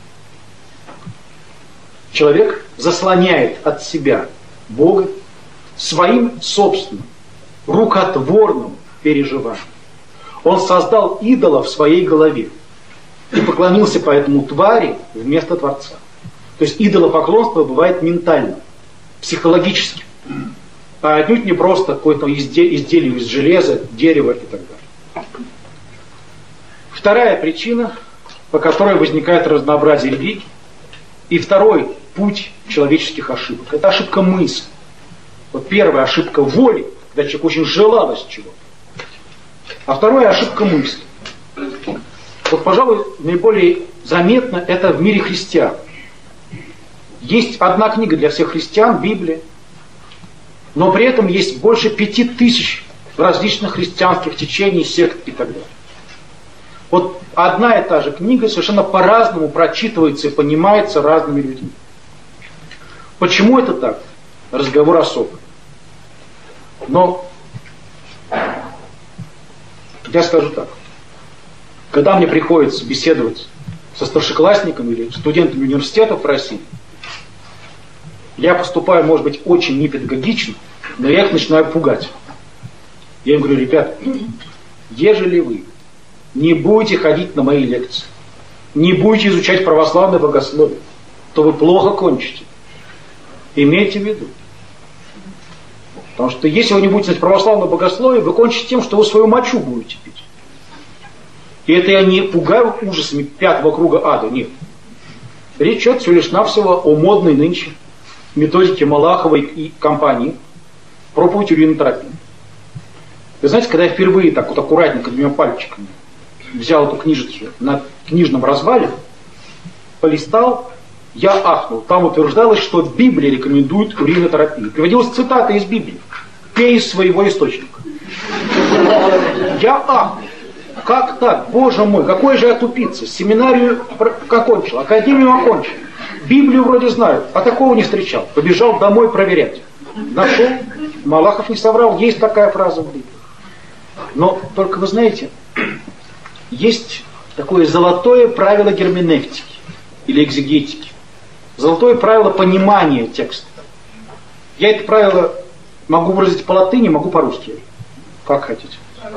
человек заслоняет от себя Бога своим собственным, рукотворным переживанием. Он создал идола в своей голове и поклонился поэтому твари вместо Творца. То есть идолопоклонство бывает ментально, психологически, а отнюдь не просто какое-то изделие из железа, дерева и так далее. Вторая причина, по которой возникает разнообразие религий, и второй путь человеческих ошибок, это ошибка мысли. Вот первая ошибка воли, когда человек очень желалось чего-то. А вторая ошибка мысли. Вот, пожалуй, наиболее заметно это в мире христиан. Есть одна книга для всех христиан, Библия, но при этом есть больше 5000 различных христианских течений, сект и так далее. Вот одна и та же книга совершенно по-разному прочитывается и понимается разными людьми. Почему это так? Разговор особый. Но Я скажу так. Когда мне приходится беседовать со старшеклассниками или студентами университетов в России, я поступаю, может быть, очень непедагогично, но я их начинаю пугать. Я им говорю: ребята, ежели вы не будете ходить на мои лекции, не будете изучать православное богословие, то вы плохо кончите. Имейте в виду. Потому что если вы не будете знать православное богословие, вы кончите тем, что вы свою мочу будете пить. И это я не пугаю ужасами 5-го круга ада, нет. Речь идет всего лишь навсего о модной нынче методике Малаховой и компании проповедь уринотерапии. Вы знаете, когда я впервые так вот аккуратненько 2 пальчиками взял эту книжицу на книжном развале, полистал, я ахнул. Там утверждалось, что Библия рекомендует уринотерапию. Приводилась цитата из Библии. Пей из своего источника. Я ахнул. Как так? Боже мой, какой же я тупица. Семинарию окончил, академию окончил. Библию вроде знаю, а такого не встречал. Побежал домой проверять. Нашел. Малахов не соврал. Есть такая фраза в Библии. Но только вы знаете, есть такое золотое правило герменевтики или экзегетики. Золотое правило понимания текста. Я это правило могу выразить по латыни, могу по-русски. Как хотите.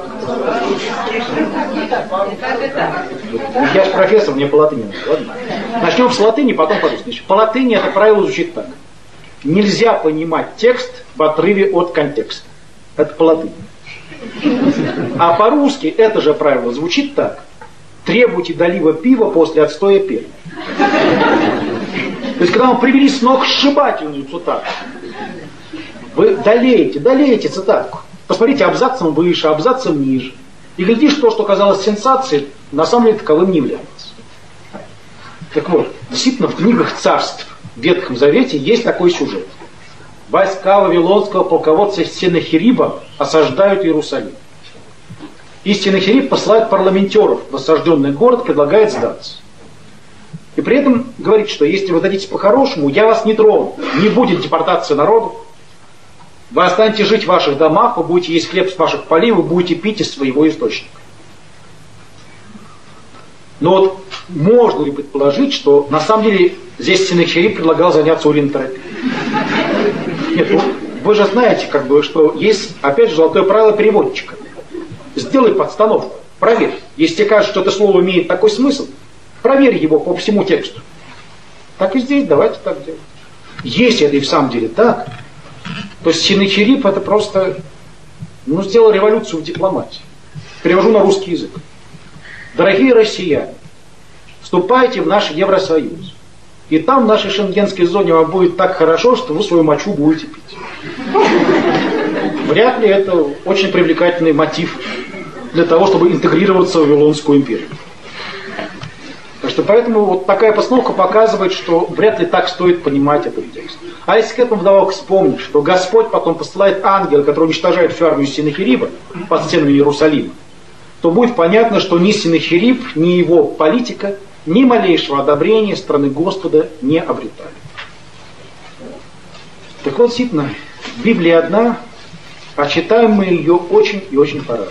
Я же профессор, мне по латыни надо. Ладно? Начнем с латыни, потом по-русски. По латыни это правило звучит так. Нельзя понимать текст в отрыве от контекста. Это по латыни. А по-русски это же правило звучит так. Требуйте долива пива после отстоя перья. То есть, когда вам привели сногсшибательную цитату, вы долеете цитатку. Посмотрите абзацем выше, абзацем ниже. И глядишь, то, что казалось сенсацией, на самом деле таковым не является. Так вот, действительно, в книгах царств в Ветхом Завете есть такой сюжет. Войска вавилонского полководца Сенахериба осаждают Иерусалим. И Сенахериб посылает парламентеров в осажденный город, предлагает сдаться. И при этом говорит, что если вы дадите по-хорошему, я вас не трону, не будет депортации народу. Вы останетесь жить в ваших домах, вы будете есть хлеб с ваших полей, вы будете пить из своего источника. Но вот можно ли предположить, что на самом деле здесь Сенахериб предлагал заняться уринотерапией? Нет, вы же знаете, что есть, опять же, золотое правило переводчика. Сделай подстановку, проверь. Если тебе кажется, что это слово имеет такой смысл, проверь его по всему тексту. Так и здесь, давайте так делать. Если это и в самом деле так, то Сенахериб это просто сделал революцию в дипломатии. Перевожу на русский язык. Дорогие россияне, вступайте в наш Евросоюз. И там в нашей шенгенской зоне вам будет так хорошо, что вы свою мочу будете пить. Вряд ли это очень привлекательный мотив для того, чтобы интегрироваться в Вавилонскую империю. Так что поэтому вот такая постановка показывает, что вряд ли так стоит понимать этот текст. А если к этому вдобавок вспомнить, что Господь потом посылает ангела, который уничтожает всю армию Сенахериба под стенами Иерусалима, то будет понятно, что ни Сенахериб, ни его политика ни малейшего одобрения страны Господа не обретали. Так вот, действительно, Библия одна, а читаем мы ее очень и очень по-разному.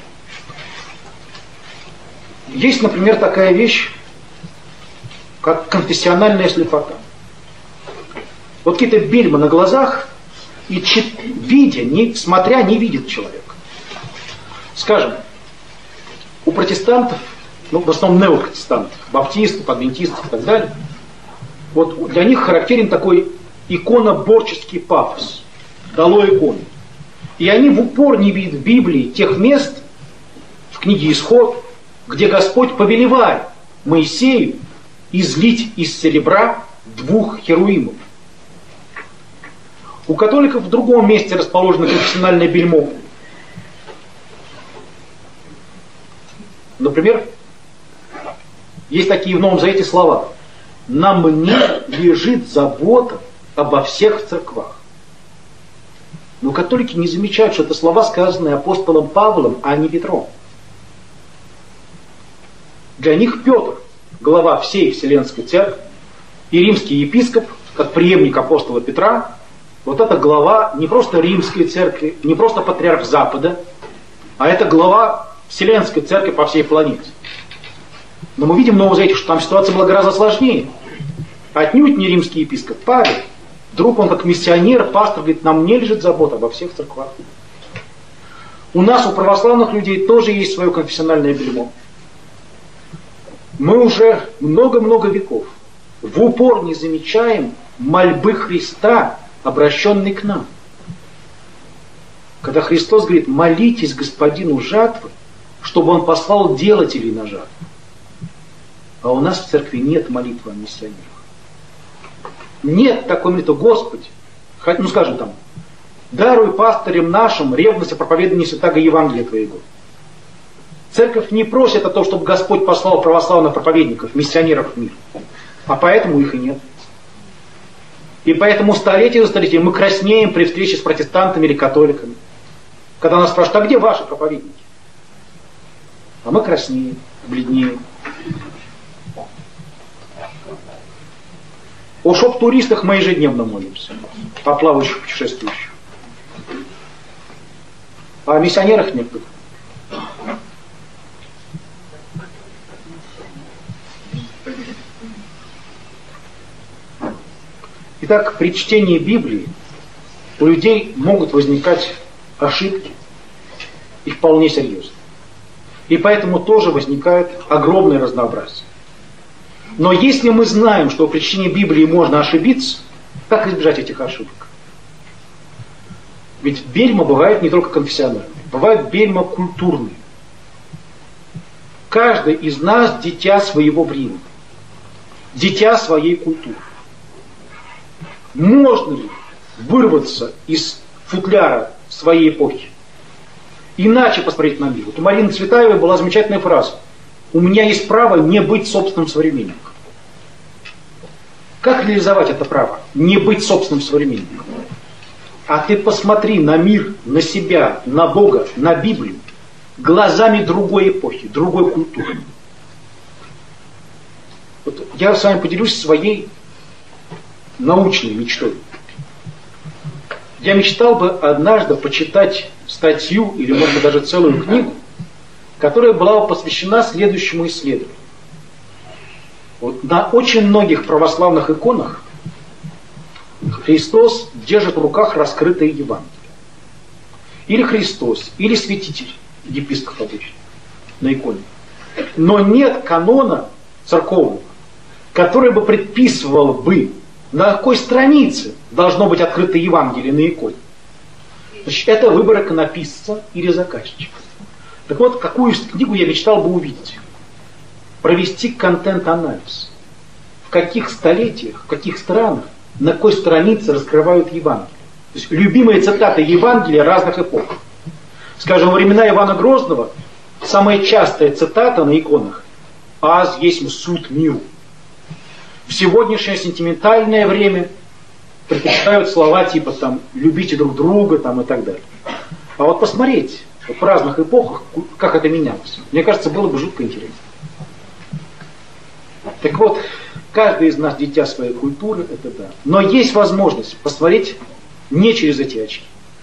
Есть, например, такая вещь, как конфессиональная слепота. Вот какие-то бельмы на глазах, и видя, смотря, не видит человек. Скажем, у протестантов, в основном неопротестантов, баптистов, адвентистов и так далее, вот для них характерен такой иконоборческий пафос. Дало иконы. И они в упор не видят в Библии тех мест, в книге Исход, где Господь повелевает Моисею излить из серебра 2 херувимов. У католиков в другом месте расположено конфессиональное бельмо. Например, есть такие в Новом Завете слова. На мне лежит забота обо всех церквах. Но католики не замечают, что это слова, сказанные апостолом Павлом, а не Петром. Для них Петр, глава всей Вселенской Церкви, и римский епископ, как преемник апостола Петра, вот это глава не просто Римской Церкви, не просто патриарх Запада, а это глава Вселенская церковь по всей планете. Но мы видим в Новом Завете, что там ситуация была гораздо сложнее. Отнюдь не римский епископ Павел. Вдруг он как миссионер, пастор, говорит, нам не лежит забота обо всех церквах. У нас, у православных людей, тоже есть свое конфессиональное бельмо. Мы уже много-много веков в упор не замечаем мольбы Христа, обращенной к нам. Когда Христос говорит, молитесь Господину жатвы, чтобы Он послал делателей на жатву. А у нас в церкви нет молитвы о миссионерах. Нет такой молитвы, Господи, ну скажем там, даруй пастырям нашим ревность о проповедании святаго Евангелия Твоего. Церковь не просит о том, чтобы Господь послал православных проповедников, миссионеров в мир. А поэтому их и нет. И поэтому столетие за столетием мы краснеем при встрече с протестантами или католиками. Когда нас спрашивают, а где ваши проповедники? А мы краснеем, бледнеем. О шоп-туристах мы ежедневно молимся. О плавающих, путешествующих. А о миссионерах некуда. Итак, при чтении Библии у людей могут возникать ошибки, и вполне серьезно. И поэтому тоже возникает огромное разнообразие. Но если мы знаем, что при чтении Библии можно ошибиться, как избежать этих ошибок? Ведь бельма бывает не только конфессиональная, бывает бельма культурная. Каждый из нас дитя своего времени, дитя своей культуры. Можно ли вырваться из футляра своей эпохи? Иначе посмотреть на мир. Вот у Марины Цветаевой была замечательная фраза. У меня есть право не быть собственным современником. Как реализовать это право? Не быть собственным современником. А ты посмотри на мир, на себя, на Бога, на Библию глазами другой эпохи, другой культуры. Вот я с вами поделюсь своей научной мечтой. Я мечтал бы однажды почитать статью, или может быть даже целую книгу, которая была бы посвящена следующему исследованию. Вот на очень многих православных иконах Христос держит в руках раскрытое Евангелие. Или Христос, или святитель, епископ обычно, на иконе. Но нет канона церковного, который бы предписывал бы, на какой странице должно быть открыто Евангелие на иконе. Значит, это выбор иконописца или заказчика. Так вот, какую книгу я мечтал бы увидеть? Провести контент-анализ. В каких столетиях, в каких странах, на какой странице раскрывают Евангелие. То есть любимые цитаты Евангелия разных эпох. Скажем, во времена Ивана Грозного самая частая цитата на иконах «Аз есть суд миру». В сегодняшнее сентиментальное время предпочитают слова типа там «любите друг друга» там, и так далее. А вот посмотреть в разных эпохах, как это менялось. Мне кажется, было бы жутко интересно. Так вот, каждый из нас дитя своей культуры, это да. Но есть возможность посмотреть не через эти очки.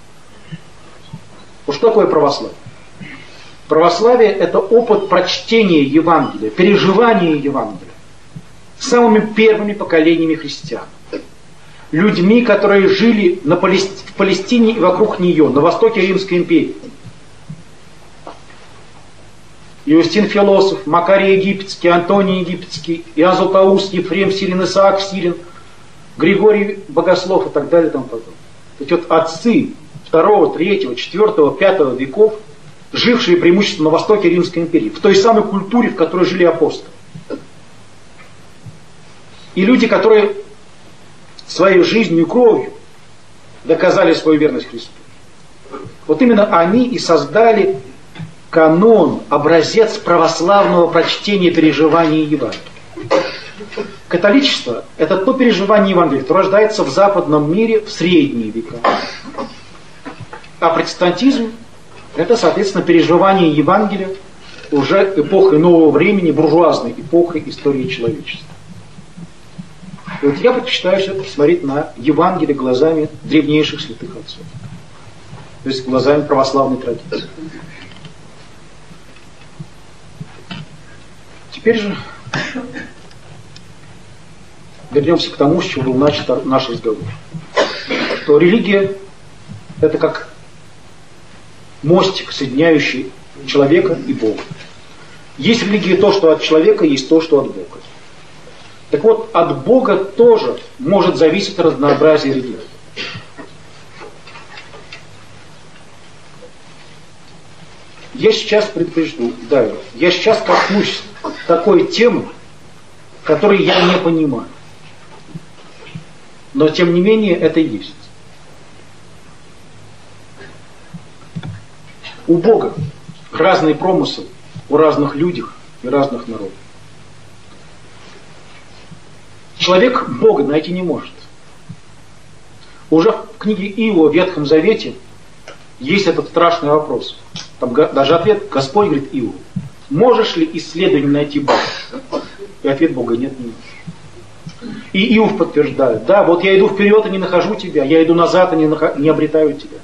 Вот что такое православие? Православие – это опыт прочтения Евангелия, переживания Евангелия самыми первыми поколениями христиан. Людьми, которые жили в Палестине и вокруг нее, на востоке Римской империи. Иустин Философ, Макарий Египетский, Антоний Египетский, Иоанн Златоуст, Ефрем Сирин, Исаак Сирин, Григорий Богослов и так далее и тому подобное. Эти вот отцы 2, 3, 4, 5 веков, жившие преимущественно на востоке Римской империи, в той самой культуре, в которой жили апостолы. И люди, которые своей жизнью и кровью доказали свою верность Христу. Вот именно они и создали канон, образец православного прочтения и переживания Евангелия. Католичество – это то переживание Евангелия, которое рождается в западном мире в средние века. А протестантизм – это, соответственно, переживание Евангелия уже эпохой нового времени, буржуазной эпохой истории человечества. И вот я предпочитаю все-таки смотреть на Евангелие глазами древнейших святых отцов. То есть глазами православной традиции. Теперь же вернемся к тому, с чего был начат наш разговор. Что религия – это как мостик, соединяющий человека и Бога. Есть религия то, что от человека, есть то, что от Бога. Так вот, от Бога тоже может зависеть разнообразие религий. Я сейчас предупреждаю, я сейчас коснусь такой темы, которой я не понимаю. Но тем не менее это есть. У Бога разные промыслы у разных людей и разных народов. Человек Бога найти не может. Уже в книге Иова в Ветхом Завете есть этот страшный вопрос. Там даже ответ, Господь говорит Иову: можешь ли исследованием найти Бога? И ответ Бога: нет, не можешь. И Иов подтверждает: да, вот я иду вперед и не нахожу тебя, я иду назад и не обретаю тебя.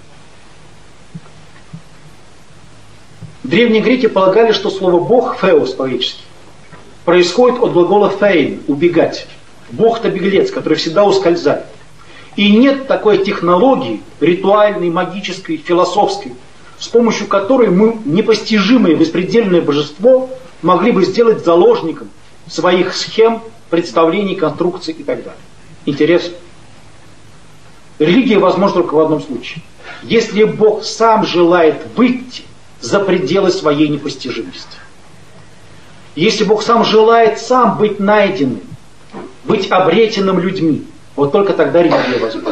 Древние греки полагали, что слово Бог, феос по-гречески, происходит от глагола фейн, убегать. Бог это беглец, который всегда ускользает. И нет такой технологии, ритуальной, магической, философской, с помощью которой мы непостижимое беспредельное божество могли бы сделать заложником своих схем, представлений, конструкций и так далее. Интересно. Религия возможна только в одном случае. Если Бог сам желает выйти за пределы своей непостижимости. Если Бог сам желает сам быть найденным, быть обретенным людьми, вот только тогда религия возможна.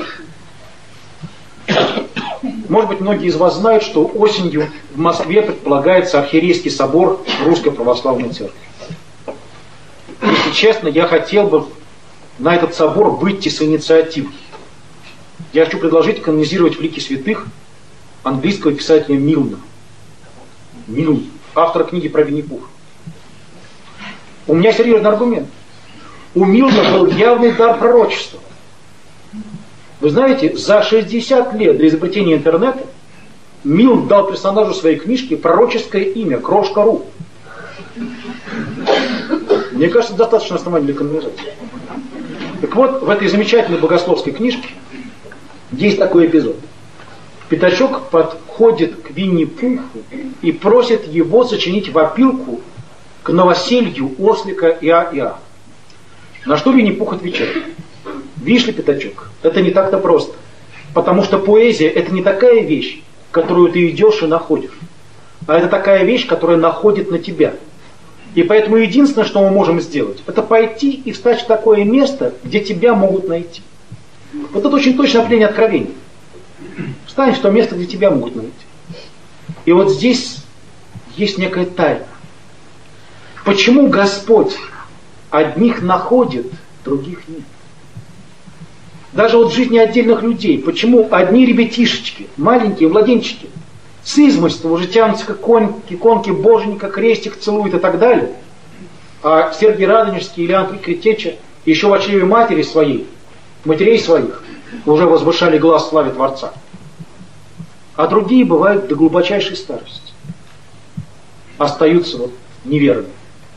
Может быть, многие из вас знают, что осенью в Москве предполагается архиерейский собор Русской Православной Церкви. Если честно, я хотел бы на этот собор выйти с инициативой. Я хочу предложить канонизировать в лике святых английского писателя Милна. Милн, автора книги про Винни-Пуха. У меня серьезный аргумент. У Милна был явный дар пророчества. Вы знаете, за 60 лет до изобретения интернета Милн дал персонажу своей книжки пророческое имя Крошка.ру. Мне кажется, достаточно оснований для канонизации. Так вот, в этой замечательной богословской книжке есть такой эпизод. Пятачок подходит к Винни-Пуху и просит его сочинить вопилку к новоселью ослика Иа-Иа. На что Винни-Пух отвечает: видишь ли, Пятачок, это не так-то просто. Потому что поэзия — это не такая вещь, которую ты идешь и находишь. А это такая вещь, которая находит на тебя. И поэтому единственное, что мы можем сделать, это пойти и встать в такое место, где тебя могут найти. Вот это очень точное определение откровения. Встань в то место, где тебя могут найти. И вот здесь есть некая тайна. Почему Господь одних находит, других нет? Даже вот в жизни отдельных людей. Почему одни ребятишечки, маленькие младенчики, с измольства уже тянутся к иконке боженька, крестик целуют и так далее, а Сергий Радонежский или Иоанн Критеча еще в чреве матери своей, матерей своих, уже возвышали глаз славе Творца. А другие бывают до глубочайшей старости. Остаются вот неверными.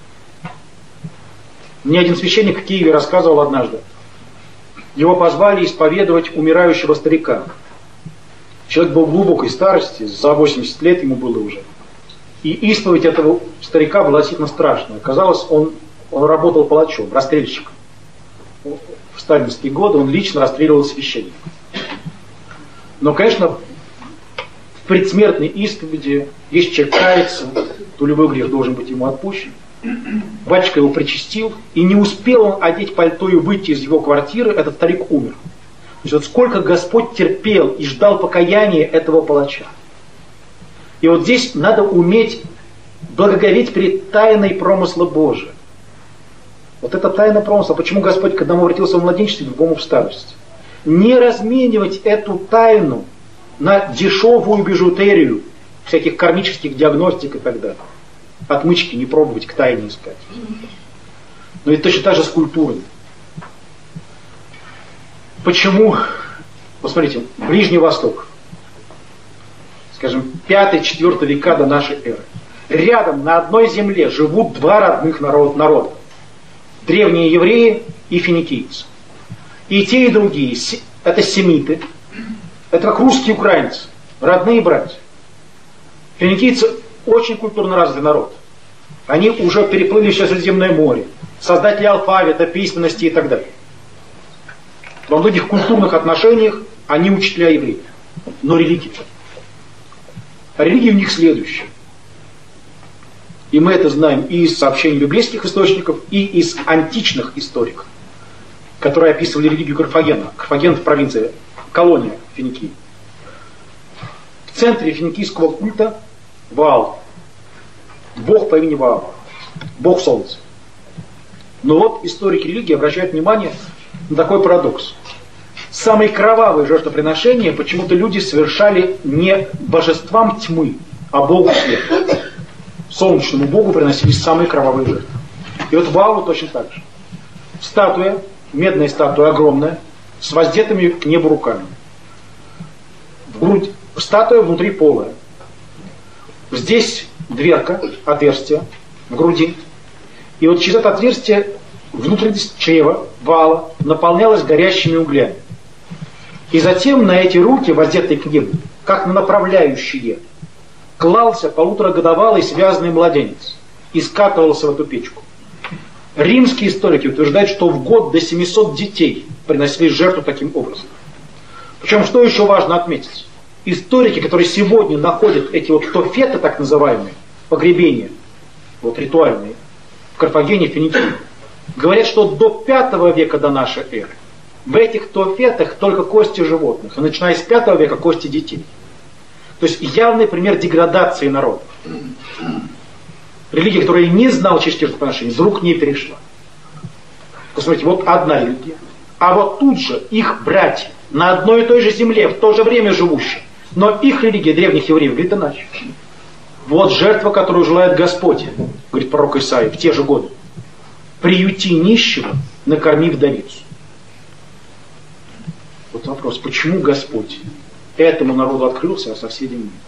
Мне один священник в Киеве рассказывал однажды. Его позвали исповедовать умирающего старика. Человек был в глубокой старости, за 80 лет ему было уже. И исповедь этого старика была действительно страшная. Оказалось, он работал палачом, расстрельщиком. В сталинские годы он лично расстреливал священника. Но, конечно, в предсмертной исповеди, если человек кается, то любой грех должен быть ему отпущен. Батюшка его причастил, и не успел он одеть пальто и выйти из его квартиры, этот старик умер. То есть вот сколько Господь терпел и ждал покаяния этого палача. И вот здесь надо уметь благоговеть перед тайной промысла Божия. Вот это тайна промысла. Почему Господь к одному обратился в младенчестве, к другому в старости? Не разменивать эту тайну на дешевую бижутерию, всяких кармических диагностик и так далее. Отмычки не пробовать, к тайне искать. Но это точно так же с культурой. Почему, посмотрите, Ближний Восток, скажем, 5-4 века до нашей эры, рядом на одной земле живут два родных народа. Древние евреи и финикийцы. И те, и другие это семиты, это как русские украинцы, родные братья. Финикийцы очень культурно развитый народ. Они уже переплыли все Средиземное море, создатели алфавита, письменности и так далее. Во многих культурных отношениях они учителя евреев. Но религия. А религия у них следующая. И мы это знаем и из сообщений библейских источников, и из античных историков, которые описывали религию Карфагена. Карфаген — это провинция, колония Финикии. В центре финикийского культа Ваал. Бог по имени Ваал. Бог солнца. Но вот историки религии обращают внимание на такой парадокс. Самые кровавые жертвоприношения почему-то люди совершали не божествам тьмы, а Богу света. Солнечному Богу приносились самые кровавые жертвы. И вот Ваалу точно так же. Статуя, медная статуя огромная, с воздетыми к небу руками. Статуя внутри полая. Здесь дверка, отверстие в груди. И вот через это отверстие внутренность чрева Ваала наполнялась горящими углями. И затем на эти руки, воздетые к небу, как на направляющие, клался полуторагодовалый связанный младенец и скатывался в эту печку. Римские историки утверждают, что в год до 700 детей приносили жертву таким образом. Причем, что еще важно отметить? Историки, которые сегодня находят эти вот тофеты, так называемые, погребения, вот ритуальные, в Карфагене, Финикии, говорят, что до 5 века до нашей эры в этих тофетах только кости животных, и начиная с 5 века кости детей. То есть явный пример деградации народа. Религия, которая не знала чистых жертвоприношений, вдруг не перешла. Посмотрите, вот одна религия, а вот тут же их братья, на одной и той же земле, в то же время живущие, но их религия древних евреев говорит иначе. Вот жертва, которую желает Господь, говорит пророк Исаия в те же годы. Приюти нищего, накорми вдовицу. Вот вопрос, почему Господь этому народу открылся, а соседям нет?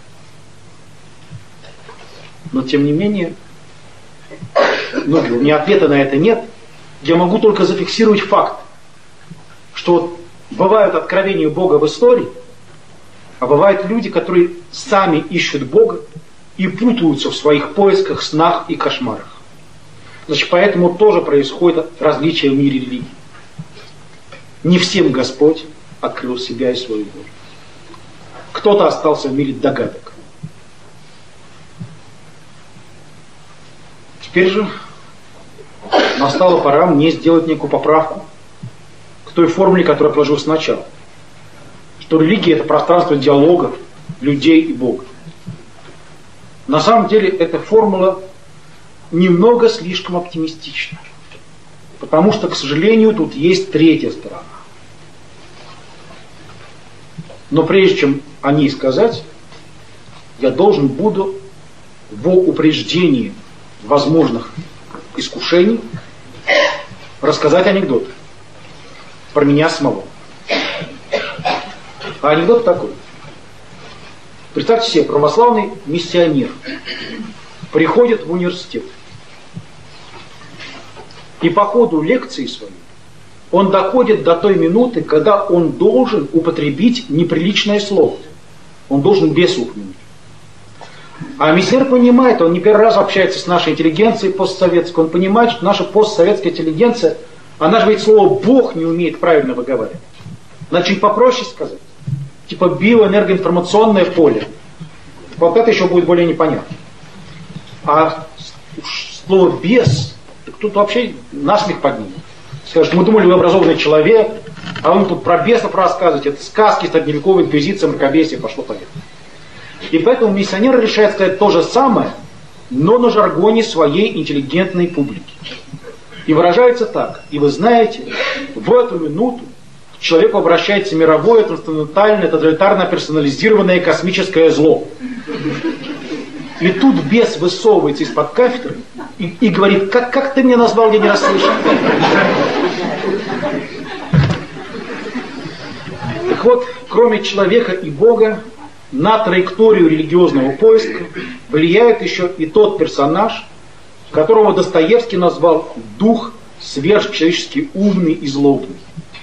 Но тем не менее, у меня ответа на это нет. Я могу только зафиксировать факт, что вот бывают откровения Бога в истории, а бывают люди, которые сами ищут Бога и путаются в своих поисках, снах и кошмарах. Значит, поэтому тоже происходит различие в мире религий. Не всем Господь открыл себя и свою волю. Кто-то остался в мире догадок. Теперь же настала пора мне сделать некую поправку к той формуле, которую я положил сначала. Что религия — это пространство диалогов людей и Бога. На самом деле эта формула немного слишком оптимистична. Потому что, к сожалению, тут есть третья сторона. Но прежде чем о ней сказать, я должен буду во упреждении возможных искушений рассказать анекдот про меня самого. А анекдот такой. Представьте себе, православный миссионер приходит в университет. И по ходу лекции своей он доходит до той минуты, когда он должен употребить неприличное слово. Он должен бесу упомянуть. А миссионер понимает, он не первый раз общается с нашей интеллигенцией постсоветской, он понимает, что наша постсоветская интеллигенция, она же ведь слово «Бог» не умеет правильно выговаривать. Надо чуть попроще сказать. Типа биоэнергоинформационное поле. Вот это еще будет более непонятно. А слово «бес», так тут вообще насмех поднимет. Скажут, мы думали, вы образованный человек, а вы тут про бесов рассказываете, это сказки, средневековая инквизиция, мракобесие, пошло-поехало. И поэтому миссионер решает сказать то же самое, но на жаргоне своей интеллигентной публики. И выражается так. И вы знаете, в эту минуту к человеку обращается мировое, трансцендентальное, тоталитарно персонализированное космическое зло. И тут бес высовывается из-под кафедры и говорит, как ты меня назвал, я не расслышал. Так вот, кроме человека и Бога, на траекторию религиозного поиска влияет еще и тот персонаж, которого Достоевский назвал дух сверхчеловечески умный и злобный.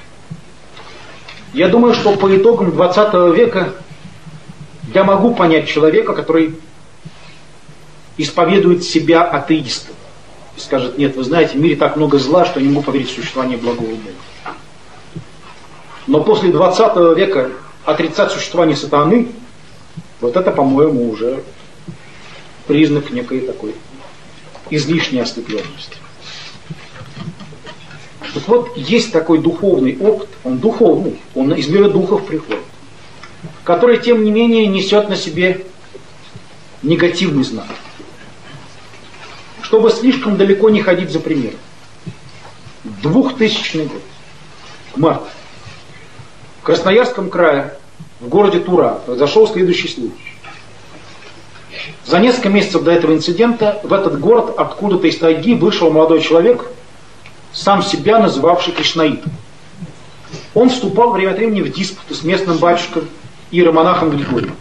Я думаю, что по итогам 20 века я могу понять человека, который исповедует себя атеистом. И скажет: нет, вы знаете, в мире так много зла, что я не могу поверить в существование благого Бога. Но после 20 века отрицать существование сатаны, вот это, по-моему, уже признак некой такой излишней ослепленности. Так вот, есть такой духовный опыт, он духовный, он из мира духов приходит, который, тем не менее, несет на себе негативный знак. Чтобы слишком далеко не ходить за примером. 2000 год, март. В Красноярском крае, в городе Тура, произошел следующий случай. За несколько месяцев до этого инцидента в этот город откуда-то из тайги вышел молодой человек, сам себя называвший кришнаитом. Он вступал время от времени в диспуты с местным батюшкой иеромонахом Григорием.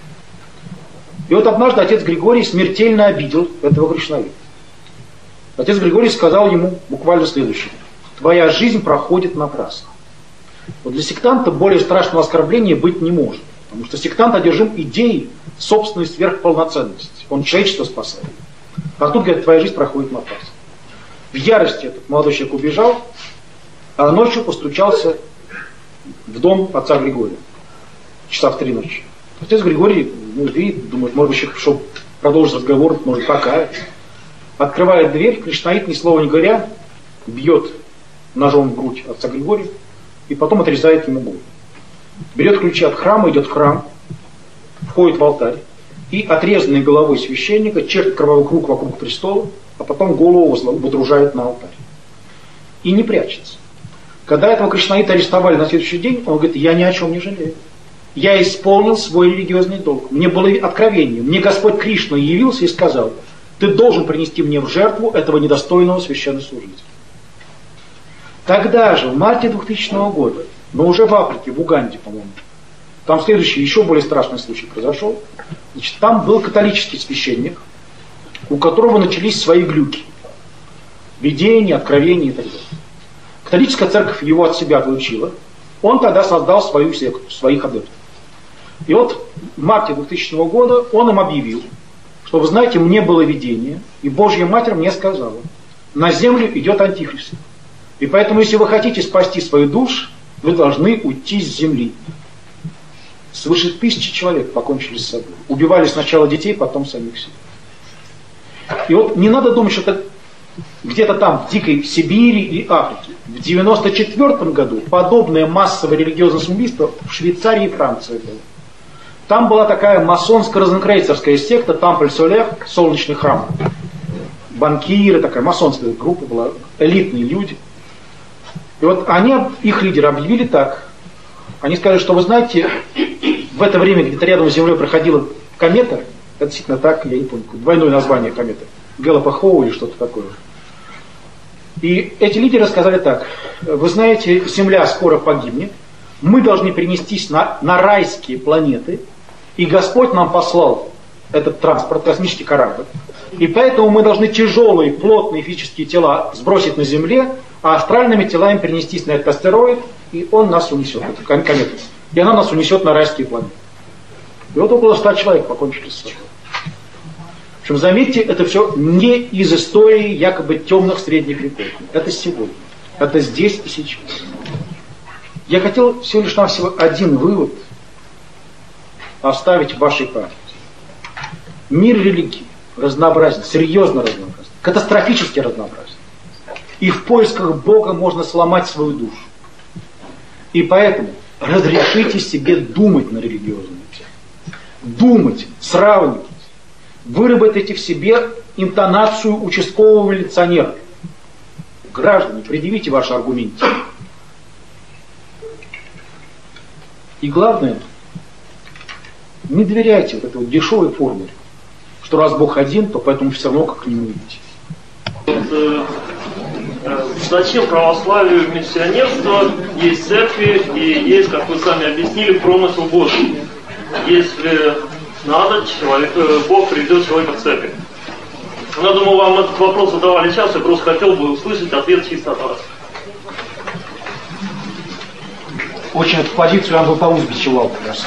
И вот однажды отец Григорий смертельно обидел этого кришнаита. Отец Григорий сказал ему буквально следующее: твоя жизнь проходит напрасно. Вот для сектанта более страшного оскорбления быть не может. Потому что сектант одержим идеей собственной сверхполноценности. Он человечество спасает. А тут, говорит, твоя жизнь проходит напрасно. В ярости этот молодой человек убежал, а ночью постучался в дом отца Григория. Часа в 3 ночи. Отец Григорий, видит, думает, может быть, человек пришел продолжить разговор, может, покаяться. Открывает дверь, кришнаит, ни слова не говоря, бьет ножом в грудь отца Григория и потом отрезает ему голову. Берет ключи от храма, идет в храм, входит в алтарь и отрезанной головой священника чертит кровавый круг вокруг престола, а потом голову водружает на алтарь. И не прячется. Когда этого кришнаита арестовали на следующий день, он говорит: я ни о чем не жалею. Я исполнил свой религиозный долг. Мне было откровение. Мне Господь Кришна явился и сказал: ты должен принести мне в жертву этого недостойного священнослужителя. Тогда же, в марте 2000 года, но уже в Африке, в Уганде, по-моему, там следующий, еще более страшный случай произошел. Значит, там был католический священник, у которого начались свои глюки. Видения, откровения и так далее. Католическая церковь его от себя отлучила. Он тогда создал свою секту, своих адептов. И вот в марте 2000 года он им объявил, что, вы знаете, мне было видение, и Божья Матерь мне сказала: на землю идет Антихрист. И поэтому, если вы хотите спасти свою душу, вы должны уйти с земли. Свыше 1000 человек покончили с собой. Убивали сначала детей, потом самих себя. И вот не надо думать, что это где-то там, в дикой Сибири и Африке. В 1994 году подобное массовое религиозное самоубийство в Швейцарии и Франции было. Там была такая масонско-розенкрейцерская секта Тампль-Солер, солнечный храм. Банкиры, такая масонская группа была, элитные люди. И вот они, их лидеры, объявили так. Они сказали, что, вы знаете, в это время где-то рядом с Землей проходила комета. Это действительно так, я не помню, двойное название кометы. Гэллопа-Хоу или что-то такое. И эти лидеры сказали так: вы знаете, Земля скоро погибнет, мы должны перенестись на райские планеты, и Господь нам послал этот транспорт, космический корабль, и поэтому мы должны тяжелые, плотные физические тела сбросить на Земле, а астральными телами перенестись на этот астероид, и он нас унесет, эту комету, и она нас унесет на райские планеты. И вот около 100 человек покончили с собой. В общем, заметьте, это все не из истории якобы темных средних веков. Это сегодня. Это здесь и сейчас. Я хотел всего лишь навсего один вывод оставить в вашей памяти. Мир религии разнообразен, серьезно разнообразен, катастрофически разнообразен. И в поисках Бога можно сломать свою душу. И поэтому разрешите себе думать на религиозные темы. Думать, сравнивать. Выработайте в себе интонацию участкового милиционера. Граждане, предъявите ваши аргументы. И главное, не доверяйте вот этой вот дешевой формуле, что раз Бог один, то поэтому все равно как к нему идти. Зачем православию миссионерство, есть церкви и есть, как вы сами объяснили, промысел Божий. если надо, Бог приведет человека в церковь. Я думаю, вам этот вопрос задавали часто, я просто хотел бы услышать ответ чисто от вас. Очень эту позицию Ангел Паус бичевал как раз.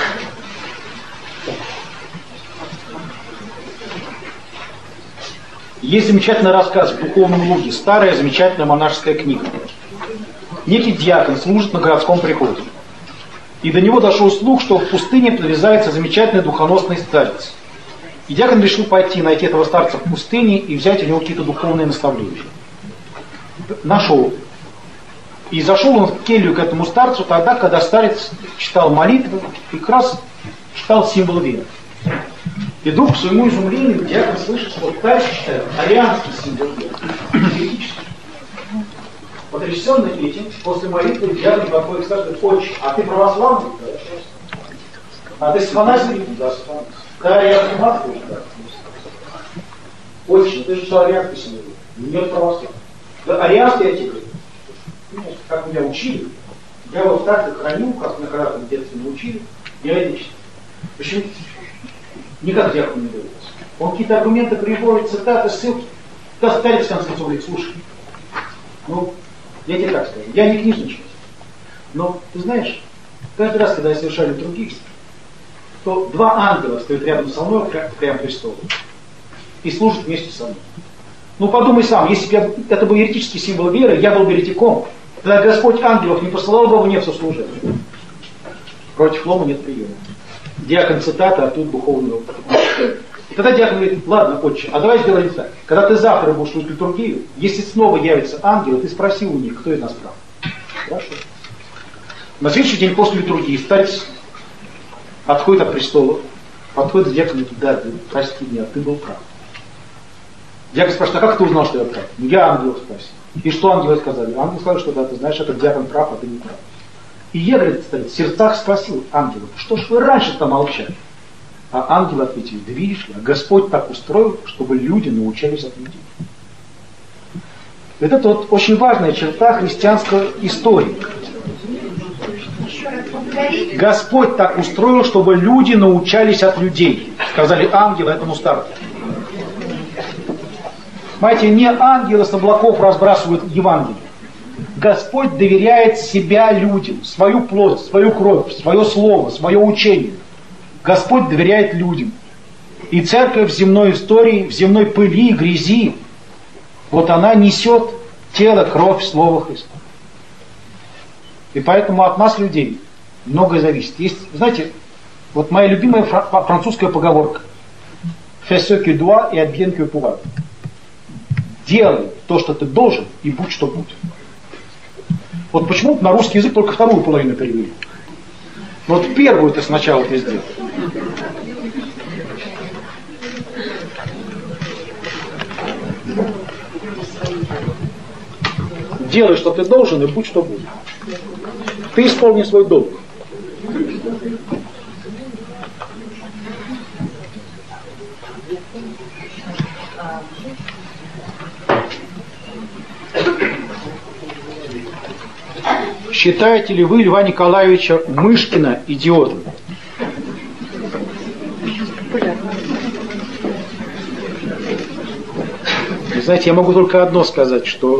Есть замечательный рассказ в «Духовном луге», старая замечательная монашеская книга. Некий диакон служит на городском приходе. И до него дошел слух, что в пустыне подвязается замечательный духоносный старец. И диакон решил пойти найти этого старца в пустыне и взять у него какие-то духовные наставления. Нашел. И зашел он в келью к этому старцу тогда, когда старец читал молитвы и как раз читал символ веры. И вдруг, к своему изумлению, диакон слышит, что старец читает арианский символ веры. Потрясенный этим, после молитвы диакон подходит к старцу и говорит: отче, а ты православный? А ты сфаназий? Да, сфаназий. Да, арианский матку? Да. Отче, ты же читал арианский символ веры. Нет православия. Да, арианский я тебе говорю. Как меня учили, я вот так и храню, как на когда-то в детстве научили, я это читаю. Почему? Никак диакон не дается. Он какие-то аргументы приводит, цитаты, ссылки. Да, старец в конце концов говорит: слушай, ну, я тебе так скажу, я не книжничаю. Но, ты знаешь, каждый раз, когда я совершаю литургию, то два ангела стоят рядом со мной, прямо престолу, и служат вместе со мной. Ну, подумай сам, если бы это был еретический символ веры, я был бы еретиком, тогда Господь ангелов не посылал бы мне в сослужение. Против лома нет приема. Диакон цитата, а тут духовный опыт. И тогда диакон говорит: ладно, отче, а давай сделаем так. Когда ты завтра будешь служить литургию, если снова явятся ангелы, ты спроси у них, кто из нас прав. Хорошо. На следующий день после литургии старец отходит от престола, подходит к диакону и говорит: да, прости меня, ты был прав. Диакон спрашивает: а как ты узнал, что я прав? Ну, я ангелов спросил. И что ангелы сказали? Ангелы сказали, что да, ты знаешь, этот диакон прав, а ты не прав. И я, говорит, в сердцах спросил ангелов: что ж вы раньше-то молчали? А ангелы ответили: да видишь ли, Господь так устроил, чтобы люди научались от людей. Это вот очень важная черта христианской истории. Господь так устроил, чтобы люди научались от людей, сказали ангелы этому старцу. Понимаете, не ангелы с облаков разбрасывают Евангелие. Господь доверяет себя людям, свою плоть, свою кровь, свое слово, свое учение. Господь доверяет людям. И церковь в земной истории, в земной пыли, грязи, вот она несет тело, кровь, слово Христа. И поэтому от нас, людей, многое зависит. Есть, знаете, вот моя любимая французская поговорка: «Fais ce que dois et advienne que pourra». Делай то, что ты должен, и будь что будет. Вот почему на русский язык только вторую половину перевели. Вот первую ты сначала ты сделал. Делай, что ты должен, и будь что будет. Ты исполни свой долг. Считаете ли вы Льва Николаевича Мышкина идиотом? Знаете, я могу только одно сказать, что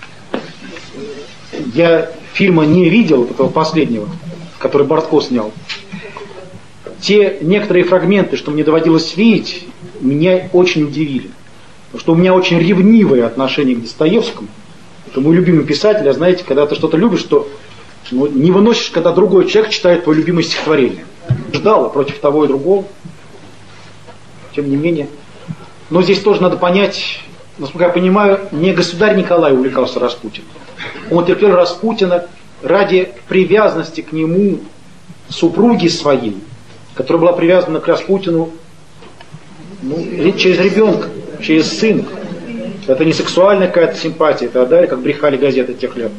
я фильма не видел, этого последнего, который Бортко снял. Те некоторые фрагменты, что мне доводилось видеть, меня очень удивили. Потому что у меня очень ревнивое отношение к Достоевскому. Это мой любимый писатель, а знаете, когда ты что-то любишь, то не выносишь, когда другой человек читает твое любимое стихотворение. Ждал против того и другого. Тем не менее. Но здесь тоже надо понять, насколько я понимаю, не государь Николай увлекался Распутиным. Он терпел Распутина ради привязанности к нему супруги своей, которая была привязана к Распутину через ребенка, через сына. Это не сексуальная какая-то симпатия, это далее, как брехали газеты тех лет.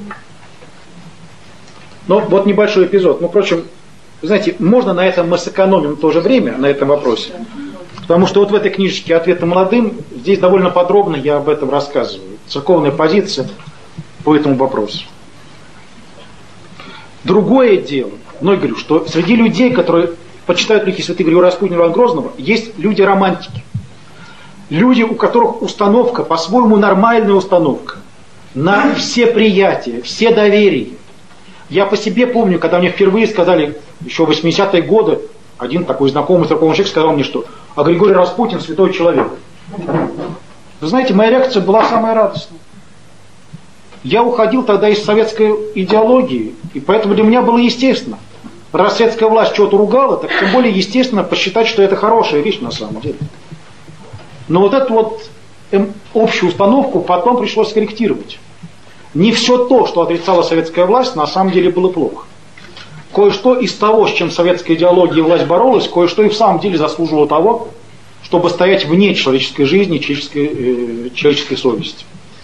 Но вот небольшой эпизод. Ну, впрочем, вы знаете, можно на этом мы сэкономим в то же время, на этом вопросе. Потому что вот в этой книжечке «Ответы молодым» здесь довольно подробно я об этом рассказываю. Церковная позиция по этому вопросу. Другое дело, но я говорю, что среди людей, которые почитают великий святый Григорий Распутин, Ивана Грозного, есть люди-романтики. Люди, у которых установка, по-своему нормальная установка, на все приятия, все доверия. Я по себе помню, когда мне впервые сказали, еще в 80-е годы, один такой знакомый церковный человек сказал мне, что «А Григорий Распутин святой человек». Вы знаете, моя реакция была самая радостная. Я уходил тогда из советской идеологии, и поэтому для меня было естественно. Раз советская власть что-то ругала, так тем более естественно посчитать, что это хорошая вещь на самом деле. Но вот эту вот общую установку потом пришлось скорректировать. Не все то, что отрицала советская власть, на самом деле было плохо. Кое-что из того, с чем советская идеология и власть боролась, кое-что и в самом деле заслуживало того, чтобы стоять вне человеческой жизни, человеческой совести.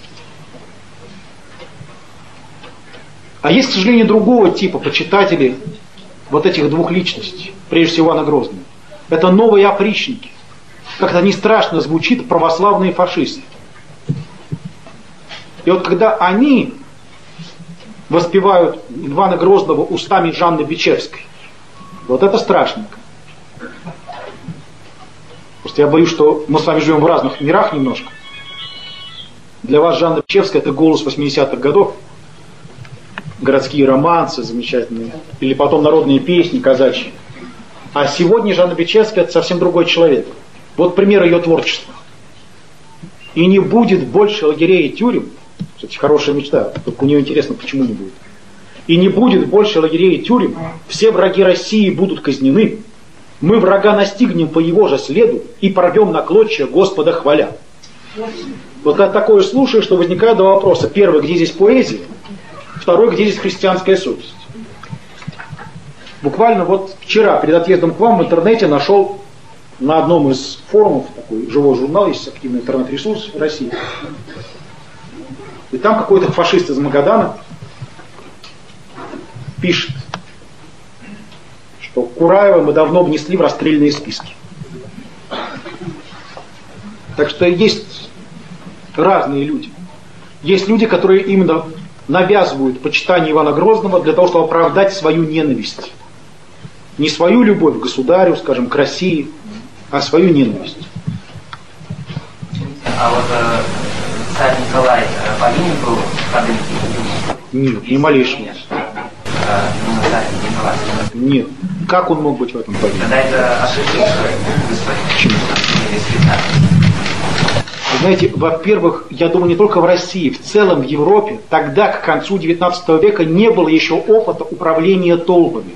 А есть, к сожалению, другого типа почитателей вот этих двух личностей, прежде всего Ивана Грозного. Это новые опричники. Как это не страшно звучит, православные фашисты. И вот когда они воспевают Ивана Грозного устами Жанны Бичевской, вот это страшненько. Просто я боюсь, что мы с вами живем в разных мирах немножко. Для вас Жанна Бичевская это голос 80-х годов, городские романсы замечательные, или потом народные песни казачьи. А сегодня Жанна Бичевская это совсем другой человек. Вот пример ее творчества. И не будет больше лагерей и тюрем. Кстати, хорошая мечта, только у нее интересно, почему не будет. И не будет больше лагерей и тюрем. Все враги России будут казнены. Мы врага настигнем по его же следу и порвем на клочья Господа хваля. Вот когда такое слушаешь, что возникают два вопроса. Первый, где здесь поэзия? Второй, где здесь христианская совесть? Буквально вот вчера, перед отъездом к вам, в интернете нашел на одном из форумов, такой живой журнал, есть активный интернет-ресурс в России. И там какой-то фашист из Магадана пишет, что Кураева мы давно внесли в расстрельные списки. Так что есть разные люди. Есть люди, которые именно навязывают почитание Ивана Грозного для того, чтобы оправдать свою ненависть. Не свою любовь к государю, скажем, к России, а свою ненависть. А вот царь Николай повинен был в подымке? Нет, ни малейшего. Нет. Как он мог быть в этом повинен? Тогда это ошибка в истории. Почему? Знаете, во-первых, я думаю, не только в России, в целом в Европе, тогда, к концу XIX века, не было еще опыта управления толпами.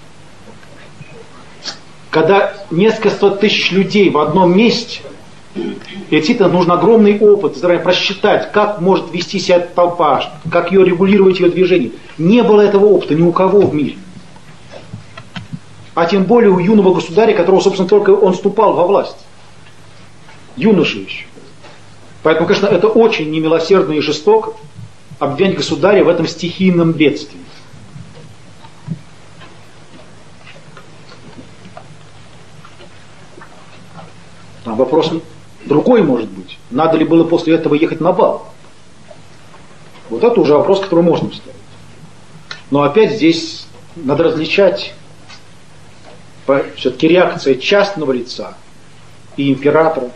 Когда несколько сот тысяч людей в одном месте, и действительно нужен огромный опыт, просчитать, как может вести себя толпа, как ее регулировать, ее движение. Не было этого опыта ни у кого в мире. А тем более у юного государя, которого, собственно, только он вступал во власть. Юноша еще. Поэтому, конечно, это очень немилосердно и жестоко обвинять государя в этом стихийном бедствии. А вопрос другой может быть. Надо ли было после этого ехать на бал? Вот это уже вопрос, который можно ставить. Но опять здесь надо различать все-таки реакция частного лица и императора.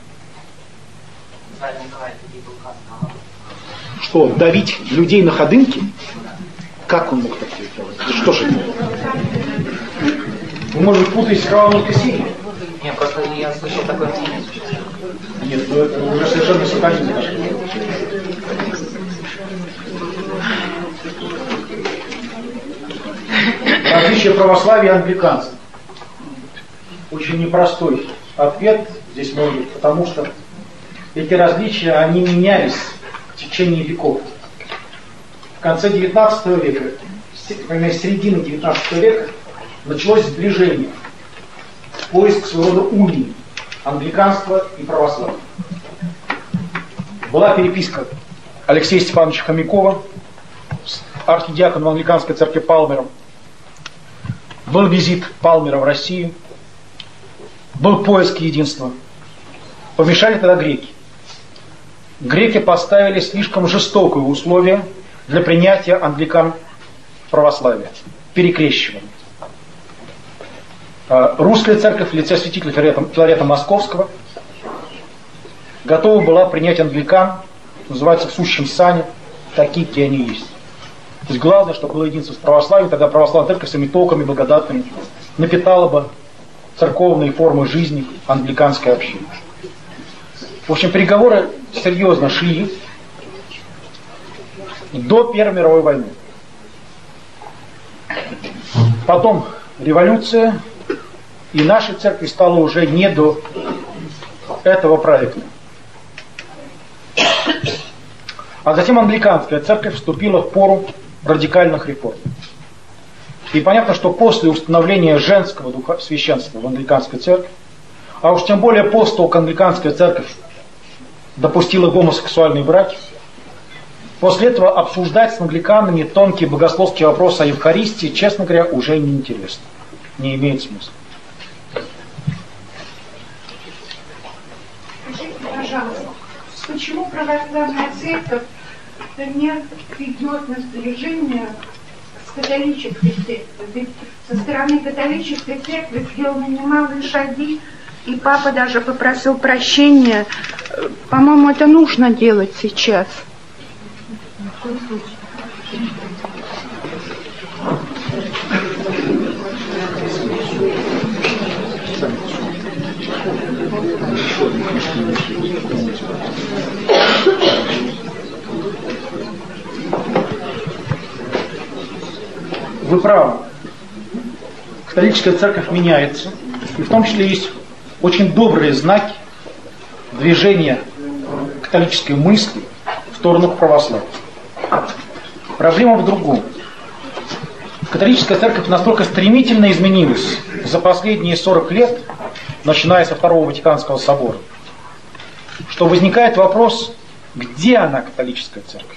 Что, давить людей на ходынки? Как он мог так делать? Что же это? Вы, может, путаете с кровавым Кассией? Нет, просто я слышал такое мнение. Нет, ну это уже совершенно сатанизм. Различие православия и англиканства. Очень непростой ответ здесь может быть, потому что эти различия, они менялись в течение веков. В конце XIX века, примерно с середины XIX века, началось сближение, поиск своего рода унии англиканства и православия. Была переписка Алексея Степановича Хомякова с архидиаконом англиканской церкви Палмером. Был визит Палмера в Россию. Был поиск единства. Помешали тогда греки. Греки поставили слишком жестокое условие для принятия англикан православия. Перекрещивание. Русская церковь в лице святителя Филарета Московского готова была принять англикан, называется в сущем сане, такие, где они есть. То есть главное, чтобы было единство с православием, тогда православная церковь своими толками благодатными напитала бы церковные формы жизни англиканской общины. В общем, переговоры серьезно шли до Первой мировой войны. Потом революция, и нашей церкви стало уже не до этого проекта. А затем англиканская церковь вступила в пору радикальных реформ. И понятно, что после установления женского священства в англиканской церкви, а уж тем более после того, как англиканская церковь допустила гомосексуальные браки, после этого обсуждать с англиканами тонкие богословские вопросы о Евхаристии, честно говоря, уже неинтересно, не имеет смысла. Скажите, пожалуйста, почему православная церковь не идет на сближение с католической церковью? Ведь со стороны католической церкви сделаны немалые шаги, и папа даже попросил прощения. По-моему, это нужно делать сейчас. Вы правы. Католическая церковь меняется. И в том числе есть очень добрые знаки движения католической мысли в сторону православия. Проблема в другом. Католическая церковь настолько стремительно изменилась за последние 40 лет, начиная со Второго Ватиканского собора, что возникает вопрос, где она, католическая церковь?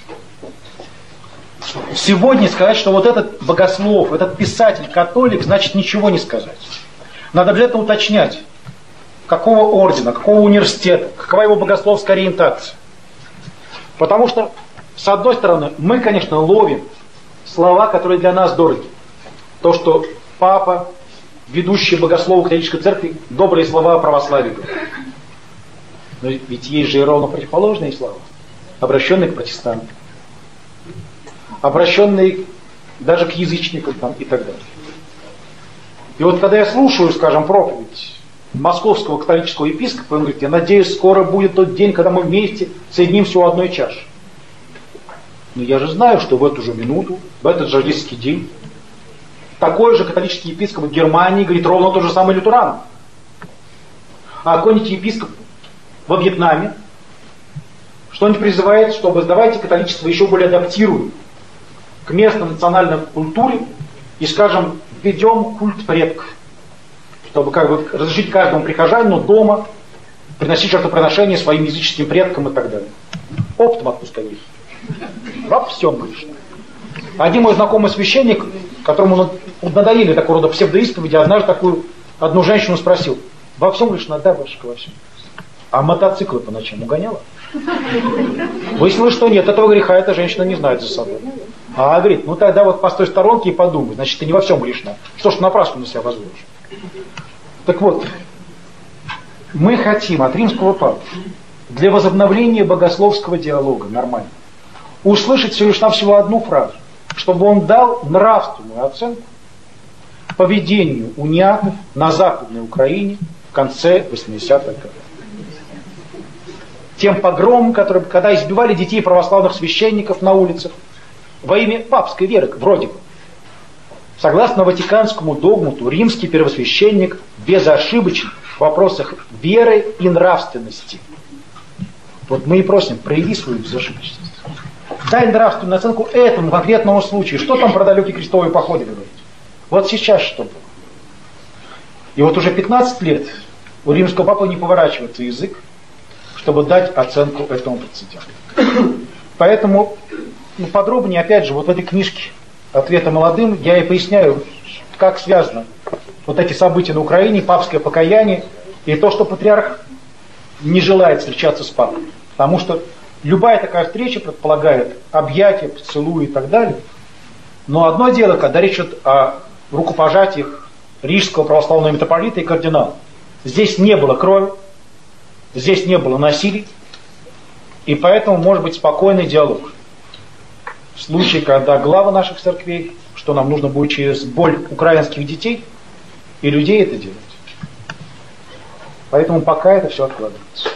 Сегодня сказать, что вот этот богослов, этот писатель католик, значит ничего не сказать. Надо обязательно уточнять, какого ордена, какого университета, какова его богословская ориентация. Потому что, с одной стороны, мы, конечно, ловим слова, которые для нас дороги. То, что папа, ведущий богословы католической церкви, добрые слова о православии говорит. Но ведь есть же и ровно противоположные слова, обращенные к протестантам, обращенные даже к язычникам там, и так далее. И вот когда я слушаю, скажем, проповедь московского католического епископа, он говорит: я надеюсь, скоро будет тот день, когда мы вместе соединимся у одной чаши. Но я же знаю, что в эту же минуту, в этот же рождественский день, такой же католический епископ в Германии говорит ровно то же самое лютеранам. А какой-нибудь епископ во Вьетнаме что-нибудь призывает, чтобы давайте католичество еще более адаптируем к местной национальной культуре и, скажем, введем культ предков, чтобы как бы разрешить каждому прихожанину дома приносить жертвоприношения своим языческим предкам и так далее. Оптом отпускали. Во всем грешно. Один мой знакомый священник, которому надоели такого рода псевдоисповеди, однажды одну женщину спросил: во всем грешно? Да, батюшка, во всем. А мотоциклы по ночам угоняла? Выяснилось, что нет, этого греха эта женщина не знает за собой. А говорит: ну тогда вот постой в сторонке и подумай, значит, ты не во всем грешна. Что ж ты напрасно на себя возводишь? Так вот, мы хотим от римского папы для возобновления богословского диалога нормально услышать всего лишь навсего одну фразу, чтобы он дал нравственную оценку поведению униатов на Западной Украине в конце 80-х годов. Тем погромом, когда избивали детей православных священников на улицах во имя папской веры, вроде бы. Согласно Ватиканскому догмату, римский первосвященник безошибочен в вопросах веры и нравственности. Вот мы и просим: прояви свою безошибочность. Дай нравственную оценку этому конкретному случаю. Что там про далекие крестовые походы говорить? Вот сейчас что было. И вот уже 15 лет у римского папы не поворачивается язык, чтобы дать оценку этому прецеденту. Поэтому подробнее, опять же, вот в этой книжке «Ответы молодым» я и поясняю, как связано вот эти события на Украине, папское покаяние и то, что патриарх не желает встречаться с папой. Потому что любая такая встреча предполагает объятия, поцелуи и так далее. Но одно дело, когда речь идет о рукопожатиях Рижского православного митрополита и кардинала. Здесь не было крови, здесь не было насилий, и поэтому может быть спокойный диалог. В случае, когда главы наших церквей, что нам нужно будет через боль украинских детей и людей это делать. Поэтому пока это все откладывается.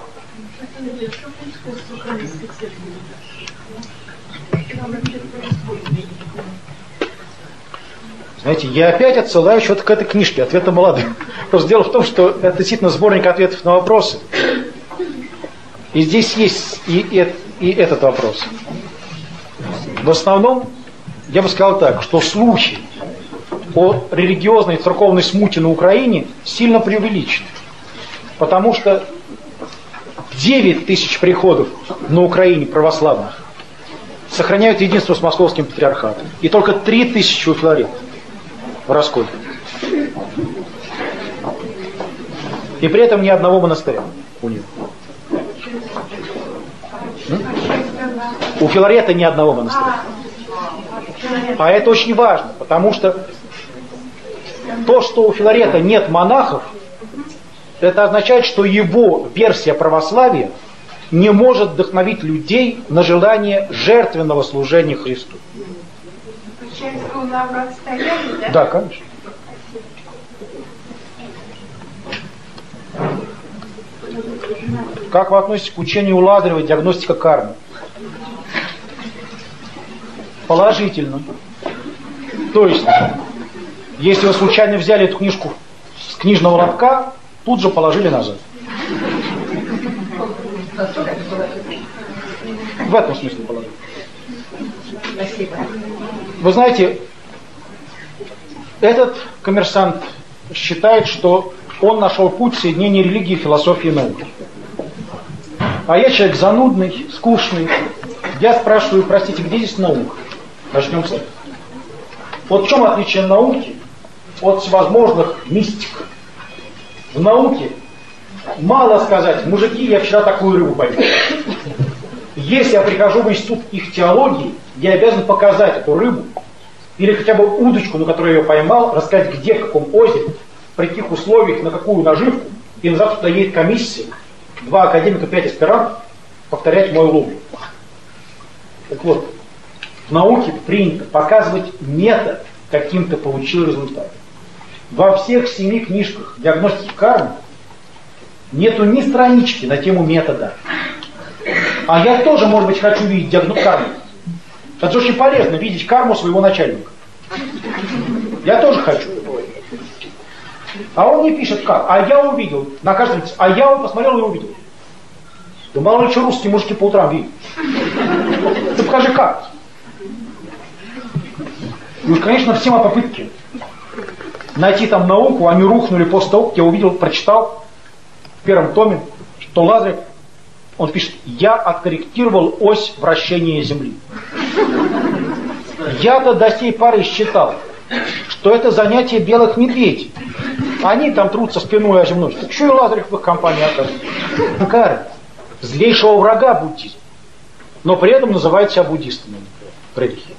Знаете, я опять отсылаю что-то к этой книжке «Ответы молодым». Просто дело в том, что это действительно сборник ответов на вопросы. И здесь есть и этот вопрос. В основном, я бы сказал так, что слухи о религиозной и церковной смуте на Украине сильно преувеличены. Потому что 9 тысяч приходов на Украине православных сохраняют единство с московским патриархатом. И только 3 тысячи у Филарета в расколе. И при этом ни одного монастыря у них. У Филарета ни одного монастыря. А это очень важно, потому что то, что у Филарета нет монахов, это означает, что его версия православия не может вдохновить людей на желание жертвенного служения Христу. Да, конечно. Как вы относитесь к учению Лазарева «Диагностика кармы»? Положительно. То есть, если вы случайно взяли эту книжку с книжного лотка, тут же положили назад. В этом смысле положили. Спасибо. Вы знаете, этот коммерсант считает, что он нашел путь соединения религии, философии и науки. А я человек занудный, скучный. Я спрашиваю, простите, где здесь наука? Начнем с этого. Вот в чем отличие науки от всевозможных мистик? В науке мало сказать, мужики, я вчера такую рыбу поймал. Если я прихожу в институт их теологии, я обязан показать эту рыбу, или хотя бы удочку, на которую я ее поймал, рассказать, где, в каком озере, при каких условиях, на какую наживку, и на завтра туда едет комиссия, 2 академика, 5 аспирантов, повторять мою логику. Так вот, в науке принято показывать метод, каким ты получил результат. Во всех 7 книжках диагностики кармы нету ни странички на тему метода. А я тоже, может быть, хочу видеть карму. Это же очень полезно, видеть карму своего начальника. Я тоже хочу. А он не пишет как. А я увидел. На каждом лице. А я посмотрел и увидел. Да мало ли что русские мужики по утрам видят. Ты покажи как. И уж, конечно, все мои попытки найти там науку, они рухнули после того, как я увидел, прочитал в первом томе, что Лазарев, он пишет, я откорректировал ось вращения Земли. Я-то до сей поры считал, что это занятие белых медведей. Они там трутся спиной о земной. Так что и Лазарев в их компании оказывается? Кара, злейшего врага буддизма. Но при этом называет себя буддистами. Прелихи.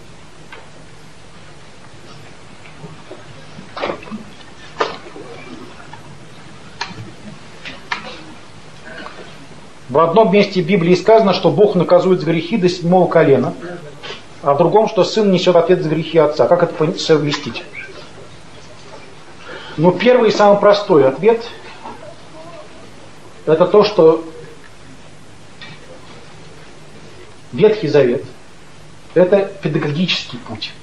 В одном месте Библии сказано, что Бог наказует за грехи до 7-го колена, а в другом, что сын несет ответ за грехи отца. Как это совместить? Ну, первый и самый простой ответ – это то, что Ветхий Завет – это педагогический путь.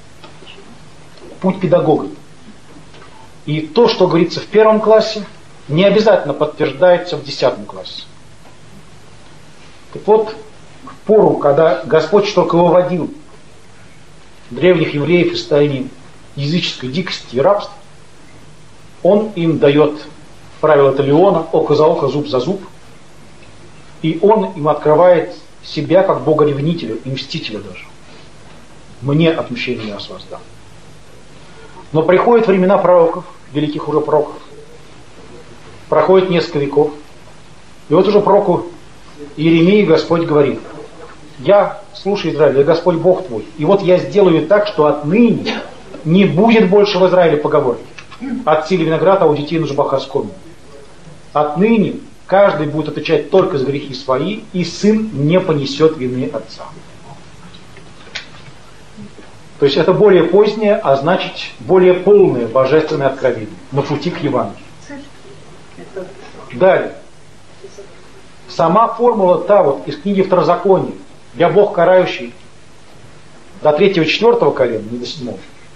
Путь педагога. И то, что говорится в 1 классе, не обязательно подтверждается в 10 классе. Так вот, в пору, когда Господь только выводил древних евреев из состояния языческой дикости и рабства, Он им дает правило Талиона, око за око, зуб за зуб, и Он им открывает себя как бога-ревнителя и мстителя даже. Мне отмщение я с вас дам. Но приходят времена пророков, великих уже пророков, проходит несколько веков, и вот уже пророку Иеремии Господь говорит, я, слушай, Израиль, я Господь Бог твой, и вот я сделаю так, что отныне Не будет больше в Израиле поговорки. Отсели виноград, а у детей нужно бахаском. Отныне каждый будет отвечать только за грехи свои, и сын не понесет вины отца. То есть это более позднее, а значит более полное божественное откровение на пути к Евангелию. Далее. Сама формула та вот из книги Второзакония. Я Бог карающий до 3-4 колена, не до 7.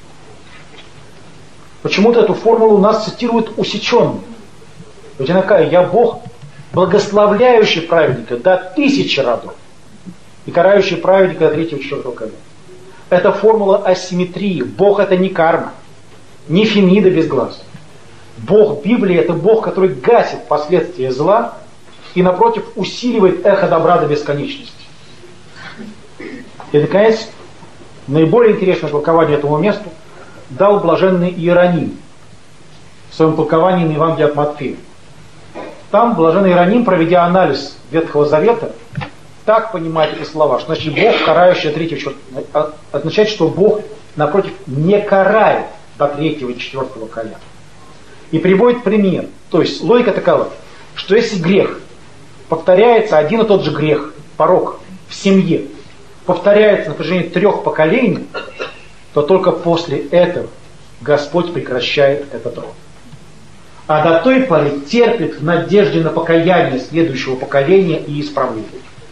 Почему-то эту формулу у нас цитируют усеченно. Ведь она такая: я Бог, благословляющий праведника до 1000 родов и карающий праведника до 3-4 колена. Это формула асимметрии. Бог это не карма, не Фемида без глаз. Бог Библии это Бог, который гасит последствия зла и напротив усиливает эхо добра до бесконечности. И наконец, наиболее интересное толкование этому месту дал блаженный Иероним в своем толковании на Евангелие от Матфея. Там блаженный Иероним, проведя анализ Ветхого Завета, так понимает эти слова, что значит Бог, карающий до 3-4, означает, что Бог, напротив, не карает до 3-4 колена. И приводит пример. То есть логика такова, что если грех повторяется, один и тот же грех, порок в семье, повторяется на протяжении 3 поколений, то только после этого Господь прекращает этот род. А до той поры терпит в надежде на покаяние следующего поколения и исправление.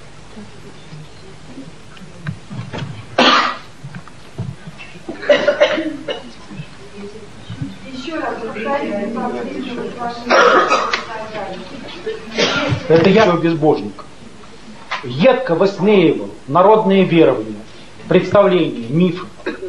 Еще раз повторите, это я безбожник. Едко высмеивал народные верования, представления, мифы.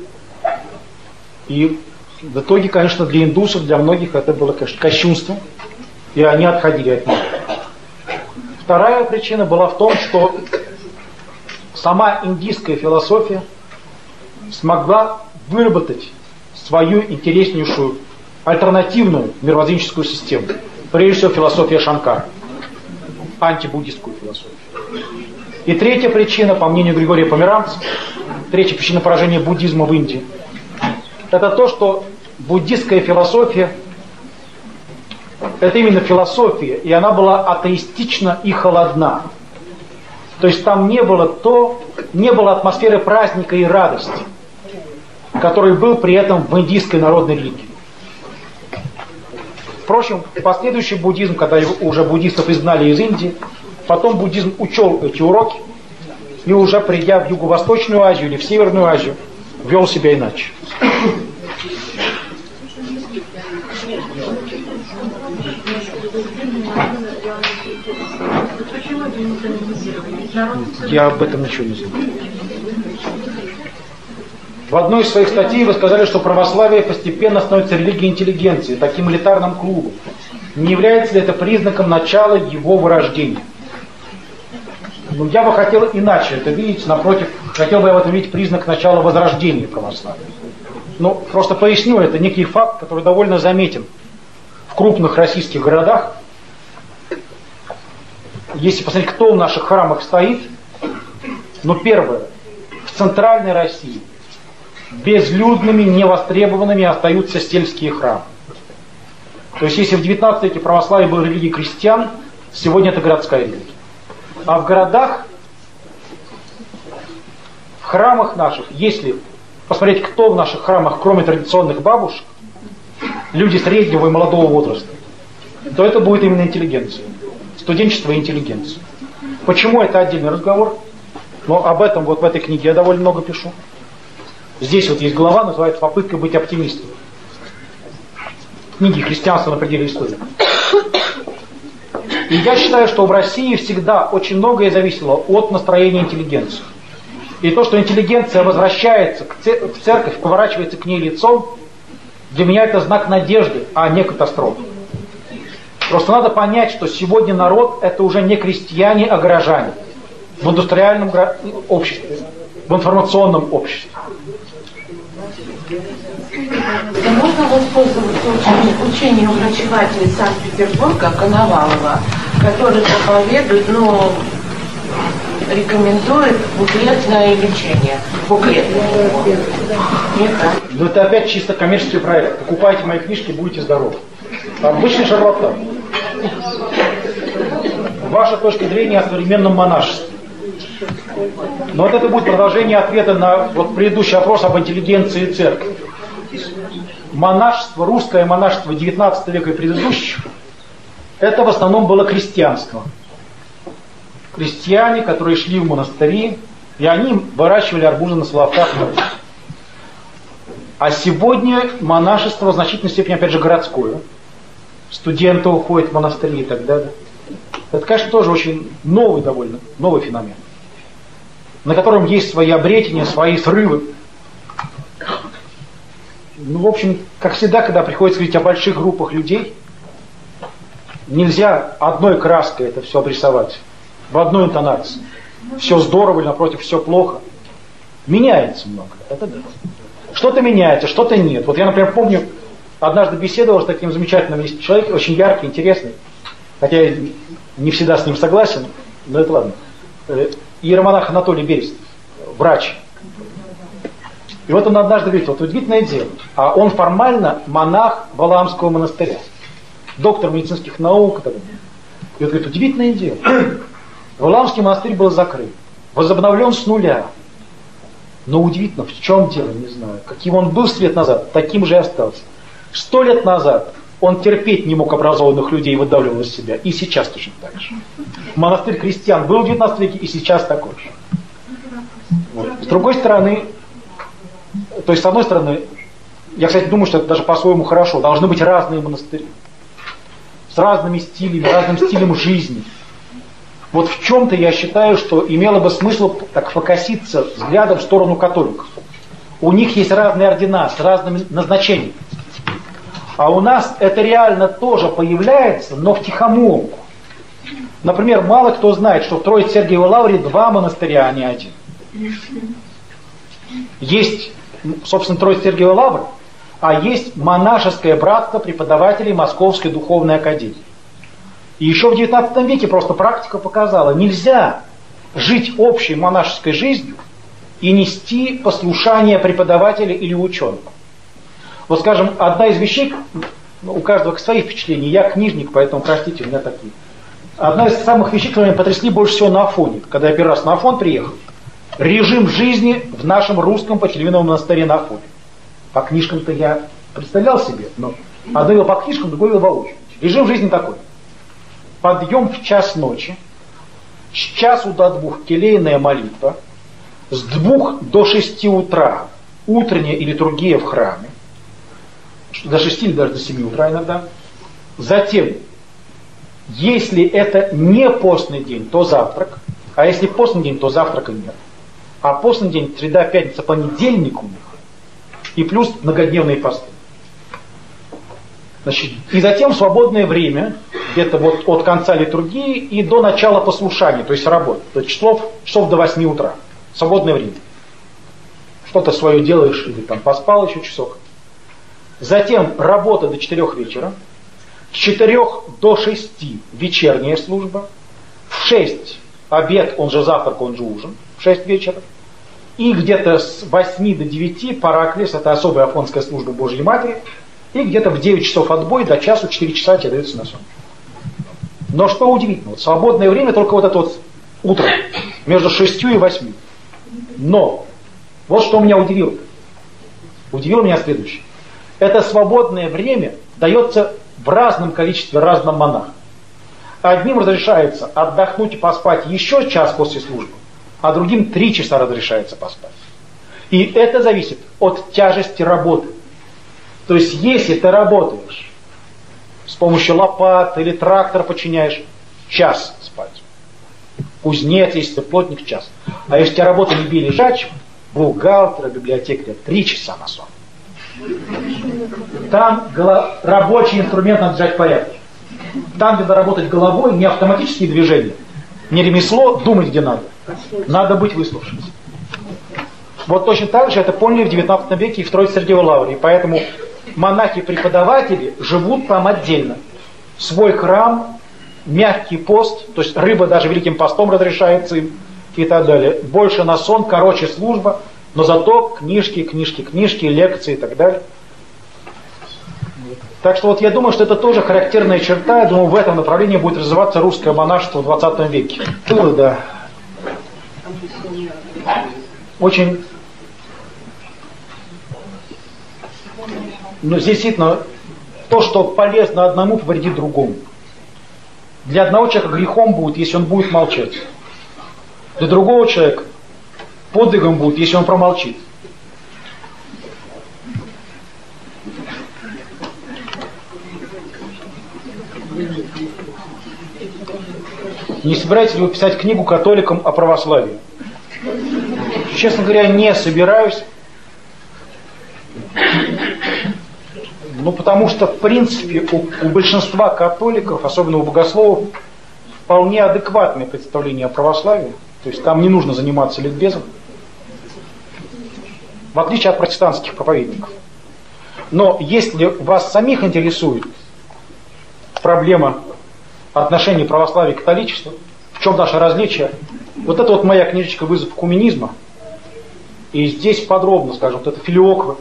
И в итоге, конечно, для индусов, для многих это было, конечно, кощунство, и они отходили от него. Вторая причина была в том, что сама индийская философия смогла выработать свою интереснейшую альтернативную мировоззренческую систему. Прежде всего философия Шанкара, антибуддистскую философию. И третья причина, по мнению Григория Померанца, третья причина поражения буддизма в Индии, это то, что буддистская философия это именно философия, и она была атеистична и холодна. То есть там не было атмосферы праздника и радости, который был при этом в индийской народной религии. Впрочем, последующий буддизм, когда уже буддистов изгнали из Индии, потом буддизм учел эти уроки и уже придя в Юго-Восточную Азию или в Северную Азию, вел себя иначе. Я об этом ничего не знаю. В одной из своих статей вы сказали, что православие постепенно становится религией интеллигенции, таким элитарным клубом. Не является ли это признаком начала его вырождения? Ну, я бы хотел иначе это видеть, напротив, хотел бы я в этом видеть признак начала возрождения православия. Ну, просто поясню, это некий факт, который довольно заметен в крупных российских городах. Если посмотреть, кто в наших храмах стоит, ну, первое, в центральной России безлюдными, невостребованными остаются сельские храмы. То есть, если в 19 веке православие было религией крестьян, сегодня это городская религия. А в городах, в храмах наших, если посмотреть, кто в наших храмах, кроме традиционных бабушек, люди среднего и молодого возраста, то это будет именно интеллигенция. Студенчество и интеллигенция. Почему это отдельный разговор? Но об этом вот в этой книге я довольно много пишу. Здесь вот есть глава, называется «Попытка быть оптимистом». Книги «Христианство на пределе истории». И я считаю, что в России всегда очень многое зависело от настроения интеллигенции. И то, что интеллигенция возвращается в церковь, поворачивается к ней лицом, для меня это знак надежды, а не катастрофы. Просто надо понять, что сегодня народ это уже не крестьяне, а горожане. В индустриальном обществе, в информационном обществе. Можно воспользоваться учением врачевателя Санкт-Петербурга Коновалова, который проповедует, рекомендует буклетное лечение. Буклетное. Но это опять чисто коммерческий проект. Покупайте мои книжки, будете здоровы. Обычный шарлатан. Ваша точка зрения о современном монашестве. Но вот это будет продолжение ответа на вот предыдущий вопрос об интеллигенции и церкви. Монашество, русское монашество 19 века и предыдущих, это в основном было крестьянство. Крестьяне, которые шли в монастыри, и они выращивали арбузы на соловках. А сегодня монашество в значительной степени, опять же, городское. Студенты уходят в монастыри и так далее. Это, конечно, тоже очень новый довольно, новый феномен, на котором есть свои обретения, свои срывы. Ну, в общем, как всегда, когда приходится говорить о больших группах людей, нельзя одной краской это все обрисовать, в одной интонации. Все здорово или, напротив, все плохо. Меняется много. Это да. Что-то меняется, что-то нет. Вот я, например, помню, однажды беседовал с таким замечательным человеком, очень яркий, интересный, хотя я не всегда с ним согласен, но это ладно. Иеромонах Анатолий Берестов, врач. И вот он однажды говорит, вот удивительное дело, а он формально монах Валаамского монастыря, доктор медицинских наук. И вот говорит, удивительное дело, Валаамский монастырь был закрыт, возобновлен с нуля. Но удивительно, в чем дело, не знаю. Каким он был 100 лет назад, таким же и остался. 100 лет назад он терпеть не мог образованных людей, выдавливал из себя. И сейчас точно так же. Монастырь крестьян был в 19 веке, и сейчас такой же. Вот. С другой стороны, то есть с одной стороны, я, кстати, думаю, что это даже по-своему хорошо. Должны быть разные монастыри. С разными стилями, разным стилем жизни. Вот в чем-то я считаю, что имело бы смысл так фокуситься взглядом в сторону католиков. У них есть разные ордена с разными назначениями. А у нас это реально тоже появляется, но втихомолку. Например, мало кто знает, что в Троице-Сергиевой Лавре 2 монастыря, а не 1. Есть, собственно, Троице-Сергиевая Лавра, а есть монашеское братство преподавателей Московской духовной академии. И еще в 19 веке просто практика показала, нельзя жить общей монашеской жизнью и нести послушание преподавателя или ученого. Вот, скажем, одна из вещей, у каждого свои впечатления, я книжник, поэтому, простите, у меня такие. Одна из самых вещей, которые меня потрясли больше всего на Афоне, когда я первый раз на Афон приехал, режим жизни в нашем русском Пантелеймоновом монастыре на Афоне. По книжкам-то я представлял себе, но одно было по книжкам, другое было воочию. Режим жизни такой. Подъем в час ночи, с часу до 2 келейная молитва, с 2 до 6 утра утренняя или литургия в храме, до 6 или даже до 7 утра иногда. Затем, если это не постный день, то завтрак, а если постный день, то завтрака нет. А постный день, среда, пятница, понедельник у них, и плюс многодневные посты. Значит, и затем свободное время, где-то вот от конца литургии и до начала послушания, то есть работы. То есть часов до 8 утра. Свободное время. Что-то свое делаешь, или там поспал еще часок. Затем работа до 4 вечера. С 4 до 6 вечерняя служба. В 6 обед, он же завтрак, он же ужин. В 6 вечера. И где-то с 8 до 9 параклис, это особая афонская служба Божьей Матери. И где-то в 9 часов отбой, до часу 4 часа тебе дается на сон. Но что удивительно, вот свободное время только вот это вот утро, между 6 и 8. Но, вот что меня удивило. Удивило меня следующее. Это свободное время дается в разном количестве разным монахам. Одним разрешается отдохнуть и поспать еще час после службы, а другим 3 часа разрешается поспать. И это зависит от тяжести работы. То есть, если ты работаешь с помощью лопат или трактора починяешь, час спать. Кузнец, если ты плотник, час. А если у тебя работа не бей лежачим, бухгалтера, библиотекаря, 3 часа на сон. Там рабочий инструмент надо держать в порядке. Там, где надо работать головой, не автоматические движения, не ремесло, думать где надо. Надо быть выслушавшимся. Вот точно так же это поняли в 19 веке и в Троице-Сергиевой Лавре. И поэтому монахи-преподаватели живут там отдельно. Свой храм, мягкий пост, то есть рыба даже Великим постом разрешается им, и так далее. Больше на сон, короче служба, но зато книжки, лекции и так далее. Так что вот я думаю, что это тоже характерная черта. Я думаю, в этом направлении будет развиваться русское монашество в 20 веке. Да. Очень... Но здесь действительно то, что полезно одному, повредит другому. Для одного человека грехом будет, если он будет молчать. Для другого человека подвигом будет, если он промолчит. Не собираетесь ли вы писать книгу католикам о православии? Честно говоря, не собираюсь. Потому что, в принципе, у большинства католиков, особенно у богословов, вполне адекватное представление о православии. То есть там не нужно заниматься ликбезом. В отличие от протестантских проповедников. Но если вас самих интересует проблема отношений православия и католичества, в чем наше различие, вот это вот моя книжечка «Вызов экуменизма». И здесь подробно, скажем, вот это филиоквы.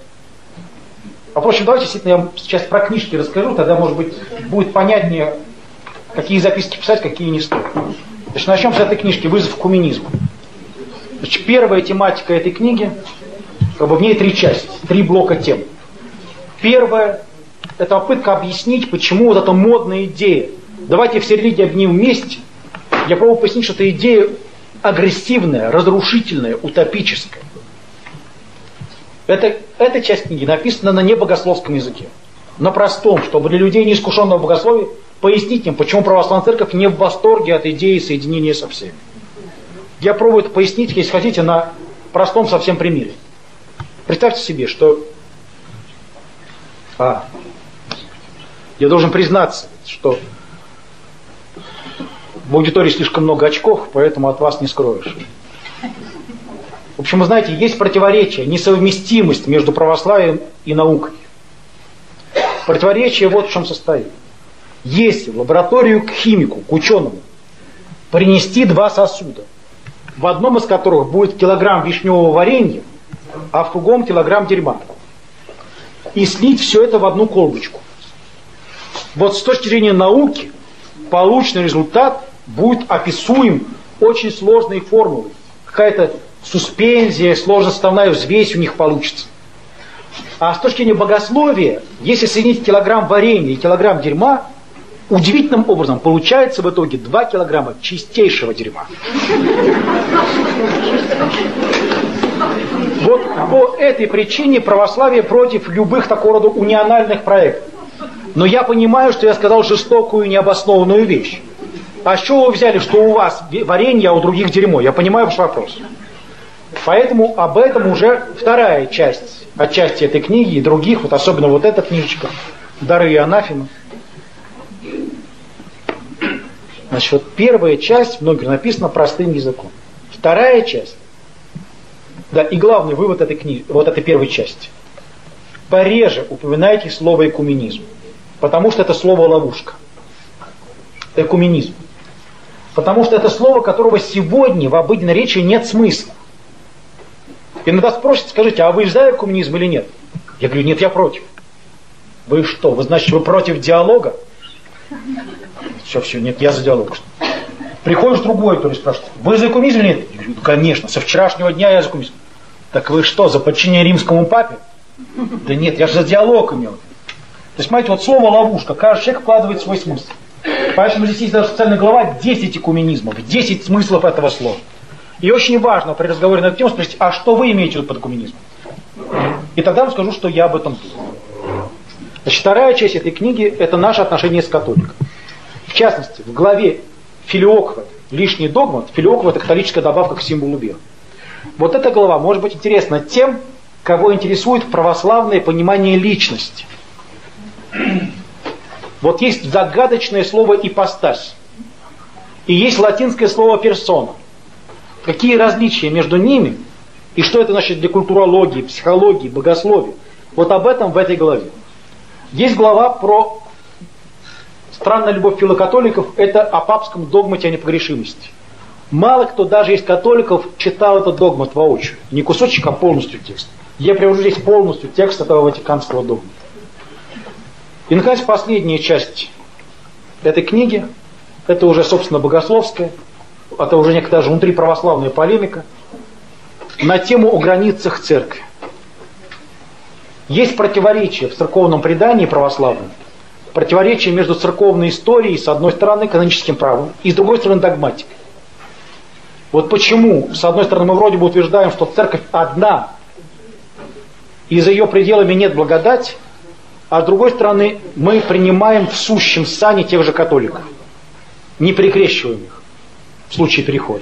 А впрочем, давайте действительно я вам сейчас про книжки расскажу, тогда, может быть, будет понятнее, какие записки писать, какие не стоит. Значит, начнем с этой книжки «Вызов экуменизма». Значит, первая тематика этой книги, в ней 3 части, 3 блока тем. Первая – это попытка объяснить, почему вот эта модная идея «давайте все религии объединим вместе», я пробую пояснить, что эта идея агрессивная, разрушительная, утопическая. Эта часть книги написана на небогословском языке. На простом, чтобы для людей, неискушенного в богословии, пояснить им, почему православная церковь не в восторге от идеи соединения со всеми. Я пробую это пояснить, если хотите, на простом совсем примере. Представьте себе, что... Я должен признаться, что в аудитории слишком много очков, поэтому от вас не скроешь. В общем, вы знаете, есть противоречие, несовместимость между православием и наукой. Противоречие вот в чем состоит. Если в лабораторию к химику, к ученому, принести 2 сосуда, в одном из которых будет килограмм вишневого варенья, а в другом килограмм дерьма, и слить все это в одну колбочку, вот с точки зрения науки полученный результат будет описуем очень сложной формулой. Какая-то суспензия, сложноставная взвесь у них получится. А с точки зрения богословия, если соединить килограмм варенья и килограмм дерьма, удивительным образом получается в итоге 2 килограмма чистейшего дерьма. Вот по этой причине православие против любых такого рода униональных проектов. Но я понимаю, что я сказал жестокую и необоснованную вещь. А с чего вы взяли, что у вас варенье, а у других дерьмо? Я понимаю ваш вопрос. Поэтому об этом уже вторая часть, отчасти этой книги и других, вот особенно вот эта книжечка «Дары и анафемы». Значит, вот первая часть, многим написана простым языком. Вторая часть, да, и главный вывод этой книги, вот этой первой части. Пореже упоминайте слово экуменизм, потому что это слово ловушка. Экуменизм. Потому что это слово, которого сегодня в обыденной речи нет смысла. Иногда спросят, скажите, а вы за экуменизм или нет? Я говорю, нет, я против. Вы что, вы значит, вы против диалога? Все, нет, я за диалог. Приходишь другой, который спрашивает, вы за экуменизм или нет? Я говорю, конечно, со вчерашнего дня я за экуменизм. Так вы что, за подчинение римскому папе? Да нет, я же за диалог имел. То есть, понимаете, вот слово ловушка, каждый человек вкладывает свой смысл. Поэтому здесь есть даже специальная глава 10 экуменизмов, 10 смыслов этого слова. И очень важно при разговоре на эту тему спросить, а что вы имеете в виду под экуменизмом? И тогда вам скажу, что я об этом думаю. Значит, вторая часть этой книги – это наше отношение с католиком. В частности, в главе филиоква, лишний догмат, филиоква – это католическая добавка к символу веры. Вот эта глава может быть интересна тем, кого интересует православное понимание личности. Вот есть загадочное слово «ипостась», и есть латинское слово «персона». Какие различия между ними, и что это значит для культурологии, психологии, богословия? Вот об этом в этой главе. Есть глава про странная любовь филокатоликов, это о папском догмате о непогрешимости. Мало кто, даже из католиков, читал этот догмат воочию. Не кусочек, а полностью текст. Я привожу здесь полностью текст этого ватиканского догмата. И, наконец, последняя часть этой книги, это уже, собственно, богословская, это уже некая даже внутриправославная полемика на тему о границах церкви. Есть противоречие в церковном предании православном, противоречие между церковной историей, с одной стороны, каноническим правом, и с другой стороны, догматикой. Вот почему, с одной стороны, мы вроде бы утверждаем, что церковь одна, и за ее пределами нет благодати, а с другой стороны, мы принимаем в сущем сане тех же католиков, не перекрещиваем их в случае перехода.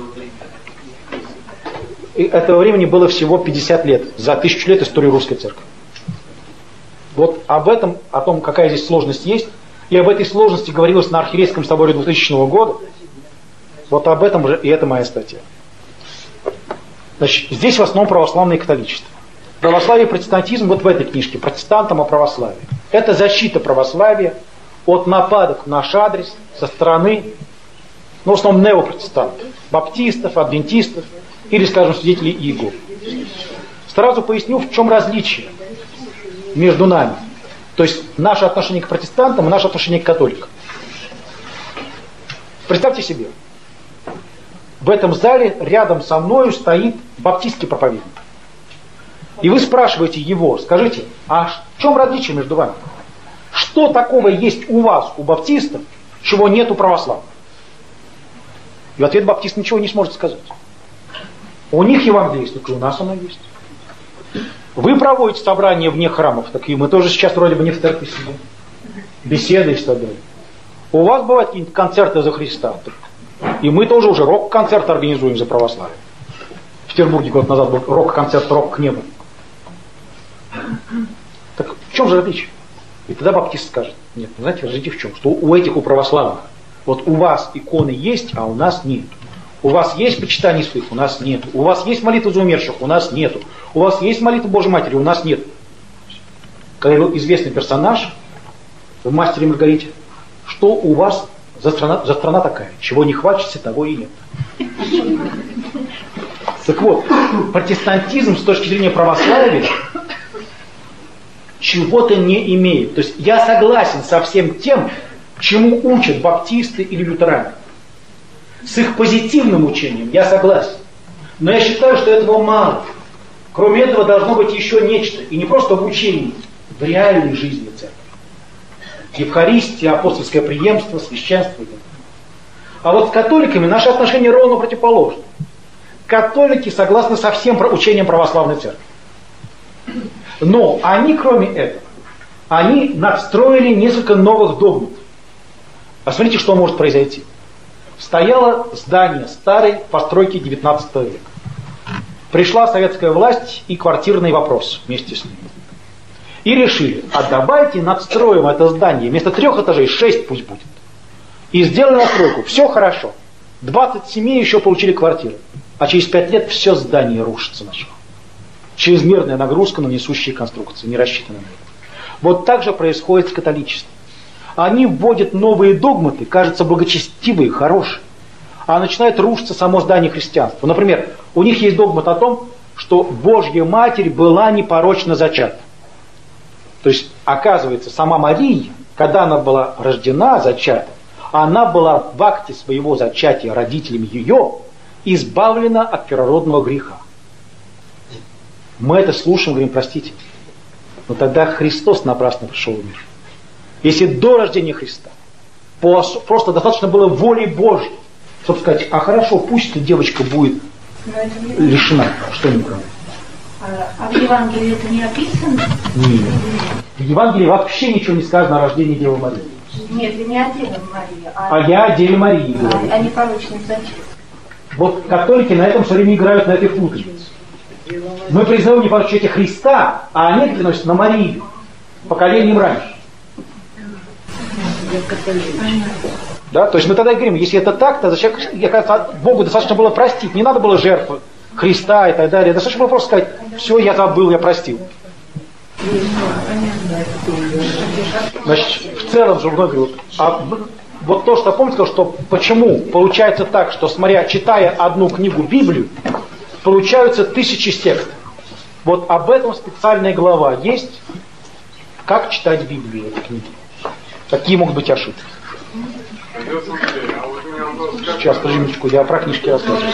И этого времени было всего 50 лет, за 1000 лет истории русской церкви. Вот об этом, о том, какая здесь сложность есть, и об этой сложности говорилось на Архиерейском соборе 2000 года. Вот об этом же, и это моя статья. Значит, здесь в основном православное католичество. Православие и протестантизм вот в этой книжке, протестантам о православии. Это защита православия от нападок в наш адрес со стороны, ну, в основном неопротестантов, баптистов, адвентистов или, скажем, свидетелей Иеговы. Сразу поясню, в чем различие между нами. То есть наше отношение к протестантам и наше отношение к католикам. Представьте себе, в этом зале рядом со мною стоит баптистский проповедник. И вы спрашиваете его, скажите, а в чем различие между вами? Что такого есть у вас, у баптистов, чего нет у православных? И в ответ баптист ничего не сможет сказать. У них Евангелие есть, только и у нас оно есть. Вы проводите собрания вне храмов, так и мы тоже сейчас вроде бы не в церкви сидим. Беседы и так далее. У вас бывают какие-нибудь концерты за Христа. И мы тоже уже рок-концерт организуем за православие. В Петербурге год назад был рок-концерт «Рок к небу». Так в чем же различие? И тогда баптист скажет, нет, знаете, различие в чем? Что у этих, у православных, вот у вас иконы есть, а у нас нет. У вас есть почитание святых, у нас нет. У вас есть молитва за умерших, у нас нет. У вас есть молитва Божьей Матери, у нас нет. Когда был известный персонаж в «Мастере и Маргарите», что у вас за страна такая, чего не хватится, того и нет. Так вот, протестантизм с точки зрения православия чего-то не имеет. То есть я согласен со всем тем, чему учат баптисты или лютеране. С их позитивным учением я согласен. Но я считаю, что этого мало. Кроме этого должно быть еще нечто. И не просто в учении, в реальной жизни церкви. Евхаристия, апостольское преемство, священство. А вот с католиками наши отношения ровно противоположны. Католики согласны со всем учением православной церкви. Но они, кроме этого, они надстроили несколько новых догматов. Посмотрите, что может произойти. Стояло здание старой постройки 19 века. Пришла советская власть и квартирный вопрос вместе с ним. И решили, а давайте надстроим это здание, вместо 3 этажей 6 пусть будет. И сделали настройку, все хорошо. 20 семей еще получили квартиры. А через 5 лет все здание рушится начало. Чрезмерная нагрузка на несущие конструкции, не рассчитанная на это. Вот так же происходит с католичеством. Они вводят новые догматы, кажется, благочестивые, хорошие, а начинает рушиться само здание христианства. Например, у них есть догмат о том, что Божья Матерь была непорочно зачата. То есть, оказывается, сама Мария, когда она была рождена, зачата, она была в акте своего зачатия родителями ее избавлена от первородного греха. Мы это слушаем, говорим, простите, но тогда Христос напрасно пришел в мир. Если до рождения Христа просто достаточно было воли Божьей, чтобы сказать, а хорошо, пусть эта девочка будет лишена что-нибудь. А в Евангелии это не описано? Нет. В Евангелии вообще ничего не сказано о рождении Девы Марии. Нет, это не о Деве Марии, а я о Деве Марии говорю. А непорочный зачат. Вот католики на этом все время играют на этой путанице. Мы признаем непорочное Христа, а они переносят на Марию, поколением раньше. Да? То есть мы тогда говорим, если это так, то зачем, Богу достаточно было простить, не надо было жертвы Христа и так далее. Достаточно было просто сказать, все, я забыл, я простил. Значит, в целом же многие говорят, вот то, что помните, что почему получается так, что читая одну книгу Библию, получаются тысячи сект. Вот об этом специальная глава есть. Как читать Библию, этой книги? Какие могут быть ошибки? Сейчас, подожди минуточку, я про книжки рассказываю.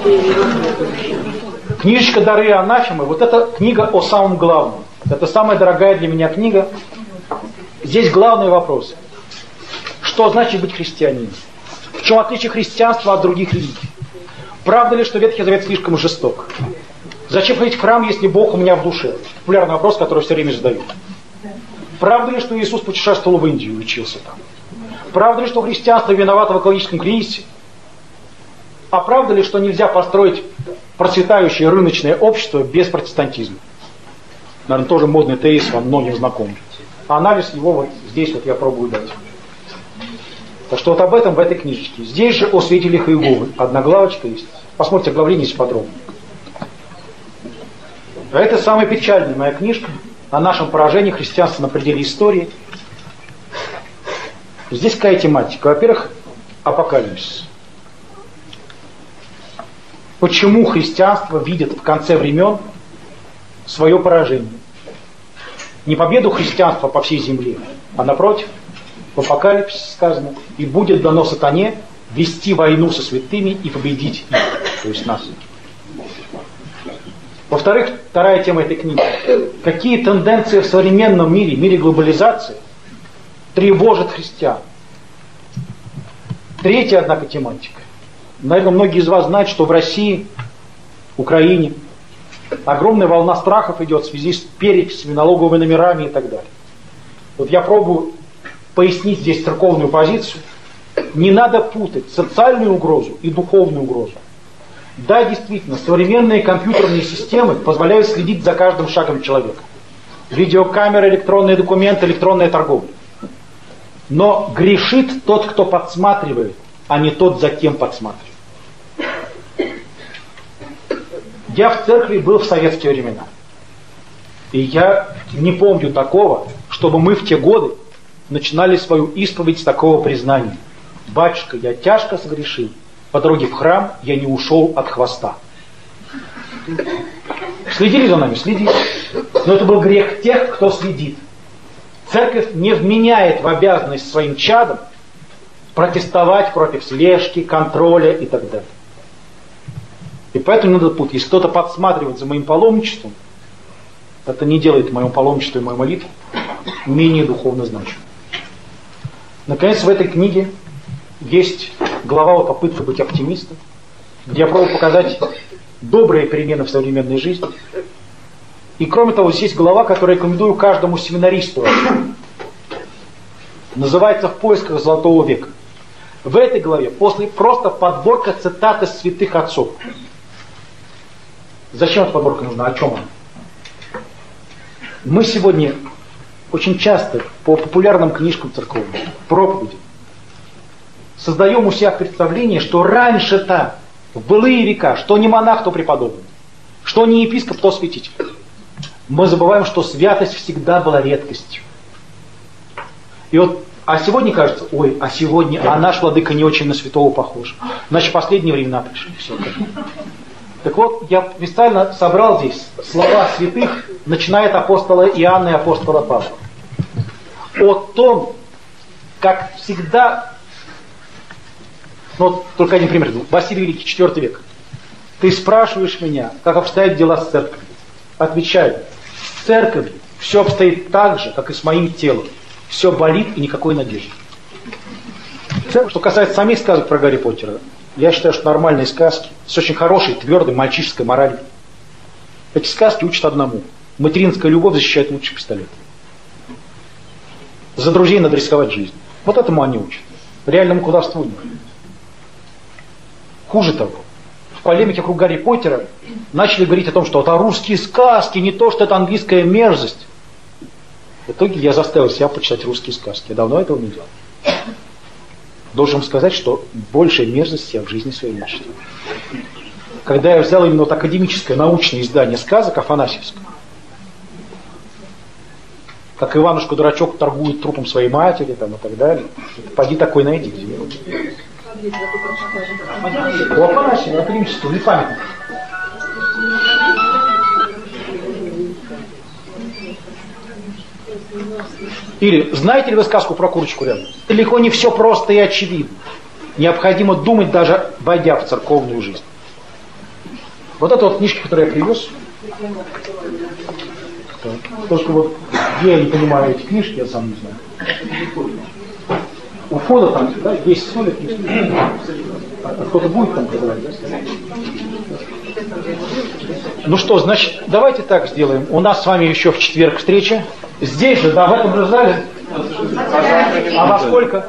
Книжечка «Дары и анафемы», вот это книга о самом главном. Это самая дорогая для меня книга. Здесь главный вопрос. Что значит быть христианином? В чем отличие христианства от других религий? Правда ли, что Ветхий Завет слишком жесток? Зачем ходить в храм, если Бог у меня в душе? Популярный вопрос, который все время задают. Правда ли, что Иисус путешествовал в Индию и учился там? Правда ли, что христианство виновато в экологическом кризисе? А правда ли, что нельзя построить процветающее рыночное общество без протестантизма? Наверное, тоже модный тезис вам многим знаком. А анализ его вот здесь вот я пробую дать. Так что вот об этом в этой книжечке. Здесь же о свидетелях Иеговы. Одна главочка есть. Посмотрите оглавление здесь подробно. А это самая печальная моя книжка о нашем поражении христианства на пределе истории. Здесь какая тематика? Во-первых, апокалипсис. Почему христианство видит в конце времен свое поражение? Не победу христианства по всей земле, а напротив, в апокалипсисе сказано, и будет дано сатане вести войну со святыми и победить их, то есть нас. Во-вторых, вторая тема этой книги. Какие тенденции в современном мире, мире глобализации, тревожат христиан? Третья, однако, тематика. Наверное, многие из вас знают, что в России, Украине огромная волна страхов идет в связи с перечислями, налоговыми номерами и так далее. Вот я пробую пояснить здесь церковную позицию. Не надо путать социальную угрозу и духовную угрозу. Да, действительно, современные компьютерные системы позволяют следить за каждым шагом человека. Видеокамеры, электронные документы, электронная торговля. Но грешит тот, кто подсматривает, а не тот, за кем подсматривает. Я в церкви был в советские времена. И я не помню такого, чтобы мы в те годы начинали свою исповедь с такого признания. Батюшка, я тяжко согрешил. По дороге в храм я не ушел от хвоста. Следили за нами? Следили. Но это был грех тех, кто следит. Церковь не вменяет в обязанность своим чадам протестовать против слежки, контроля и так далее. И поэтому не надо путать. Если кто-то подсматривает за моим паломничеством, это не делает мое паломничество и мою молитву менее духовно значимым. Наконец, в этой книге есть глава о попытке быть оптимистом, где я пробую показать добрые перемены в современной жизни. И кроме того, здесь есть глава, которую рекомендую каждому семинаристу. Называется «В поисках Золотого века». В этой главе просто подборка цитат из святых отцов. Зачем эта подборка нужна? О чем она? Мы сегодня очень часто по популярным книжкам церковным, проповедям, создаем у себя представление, что раньше-то, в былые века, что не монах, то преподобный, что не епископ, то святитель. Мы забываем, что святость всегда была редкостью. И вот, а сегодня кажется, а наш владыка не очень на святого похож. Значит, последние времена пришли. Все. Так вот, я специально собрал здесь слова святых, начиная от апостола Иоанна и апостола Павла. О том, как всегда, вот только один пример. Василий Великий, IV век. Ты спрашиваешь меня, как обстоят дела с церковью. Отвечаю, с церковью все обстоит так же, как и с моим телом. Все болит и никакой надежды. Что касается самих сказок про Гарри Поттера, я считаю, что нормальные сказки с очень хорошей, твердой, мальчишеской моралью. Эти сказки учат одному. Материнская любовь защищает лучше пистолета. За друзей надо рисковать жизнь. Вот этому они учат. Реальному колдовству нет. Хуже того, в полемике вокруг Гарри Поттера начали говорить о том, что это русские сказки, не то, что это английская мерзость. В итоге я заставил себя почитать русские сказки. Я давно этого не делал. Должен сказать, что большей мерзости я в жизни своей не читал. Когда я взял именно вот академическое научное издание сказок Афанасьевского, как Иванушка-дурачок торгует трупом своей матери там, и так далее. Пойди такой найди. У Афанасьева академического или памятник. Или знаете ли вы сказку про курочку рядом? Далеко не все просто и очевидно. Необходимо думать, даже войдя в церковную жизнь. Вот это вот книжки, которые я привез. Только вот я не понимаю эти книжки, я сам не знаю. У входа там, да, есть столик. А кто-то будет там продавать, да? Ну что, значит, давайте так сделаем. У нас с вами еще в четверг встреча. Здесь же, да, в этом же зале. А во сколько?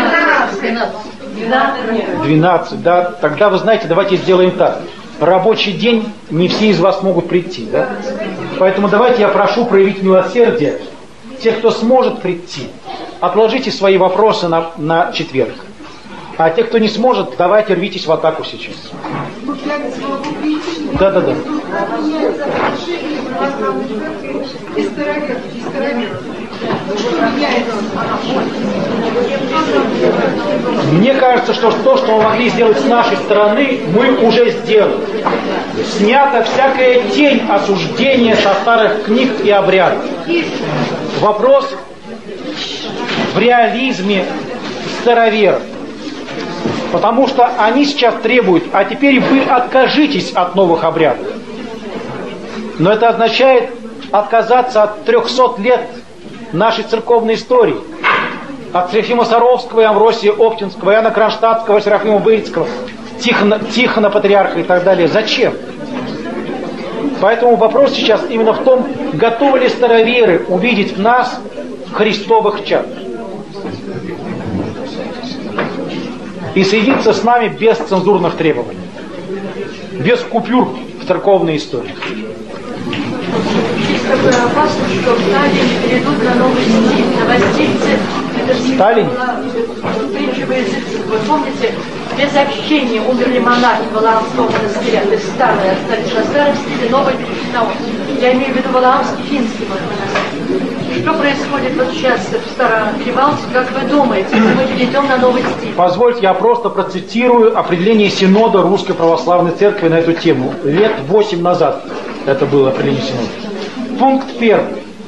12, да. Тогда, вы знаете, давайте сделаем так. Рабочий день, не все из вас могут прийти, да? Поэтому давайте я прошу проявить милосердие. Те, кто сможет прийти, отложите свои вопросы на четверг. А те, кто не сможет, давайте рвитесь в атаку сейчас. Да. Мне кажется, что то, что мы могли сделать с нашей стороны, мы уже сделали. Снята всякая тень осуждения со старых книг и обрядов. Вопрос в реализме староверов. Потому что они сейчас требуют, а теперь вы откажитесь от новых обрядов. Но это означает отказаться от 300 лет нашей церковной истории. От Серафима Саровского и Амвросия Оптинского, Иоанна Кронштадтского, Серафима Вырицкого, Тихона Патриарха и так далее. Зачем? Поэтому вопрос сейчас именно в том, готовы ли староверы увидеть в нас христовых чад. И соединиться с нами без цензурных требований. Без купюр в церковной истории. Есть такая опасность, что Сталин перейдут на новый стиль, новостильцы. Сталин? Вы помните, без общения умерли монахи Валаамского монастыря. То есть старые остались на старом стиле, новые перешли на он. Я имею в виду Валаамский финский монастырь. Что происходит вот сейчас в Старо-Перевалке, как вы думаете, если мы перейдем на новый стиль? Позвольте, я просто процитирую определение Синода Русской Православной Церкви на эту тему. Лет 8 назад это было определение Синода. Пункт 1.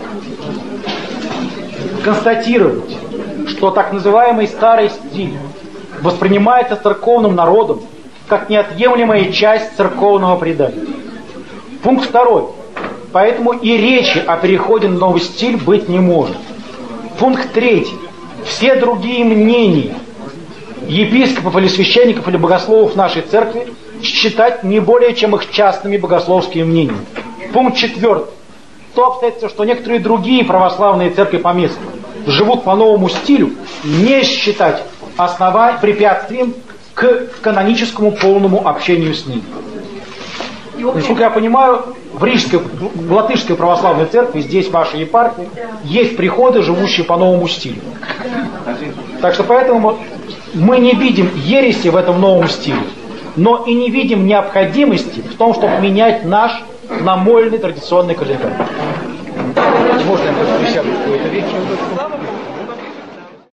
Констатировать, что так называемый старый стиль воспринимается церковным народом как неотъемлемая часть церковного предания. Пункт 2. Поэтому и речи о переходе на новый стиль быть не может. Пункт 3. Все другие мнения епископов или священников или богословов нашей церкви считать не более чем их частными богословскими мнениями. Пункт 4. То обстоятельство, что некоторые другие православные церкви поместные живут по новому стилю, не считать препятствием к каноническому полному общению с ним. Насколько я понимаю, в Латышской православной церкви, здесь в вашей епархии, есть приходы, живущие по новому стилю. Так что поэтому мы не видим ереси в этом новом стиле, но и не видим необходимости в том, чтобы менять наш намольный традиционный календарь. Можно я присяду какое-то вещи?